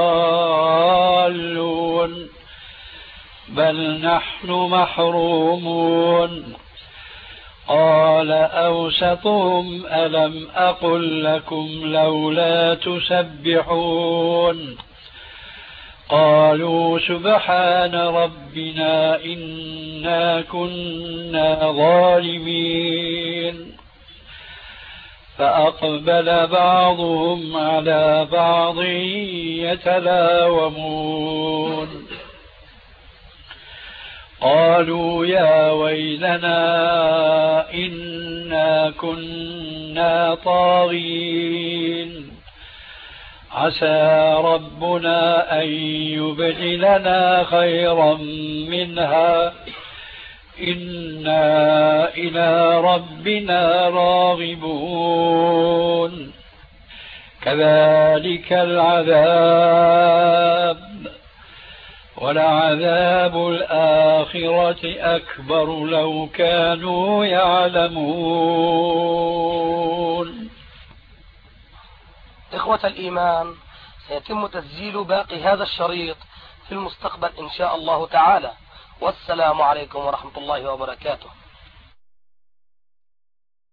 Speaker 4: لضالون بل نحن محرومون قال أوسطهم ألم أقل لكم لولا تسبحون قالوا سبحان ربنا إنا كنا ظالمين فأقبل بعضهم على بعض يتلاومون قالوا يا ويلنا إنا كنا طاغين عسى ربنا أن يبدلنا خيرا منها إنا إلى ربنا راغبون كذلك العذاب ولعذاب الآخرة أكبر لو كانوا يعلمون.
Speaker 2: إخوة الإيمان، سيتم تسجيل باقي هذا الشريط في المستقبل إن شاء الله تعالى، والسلام عليكم ورحمة الله وبركاته.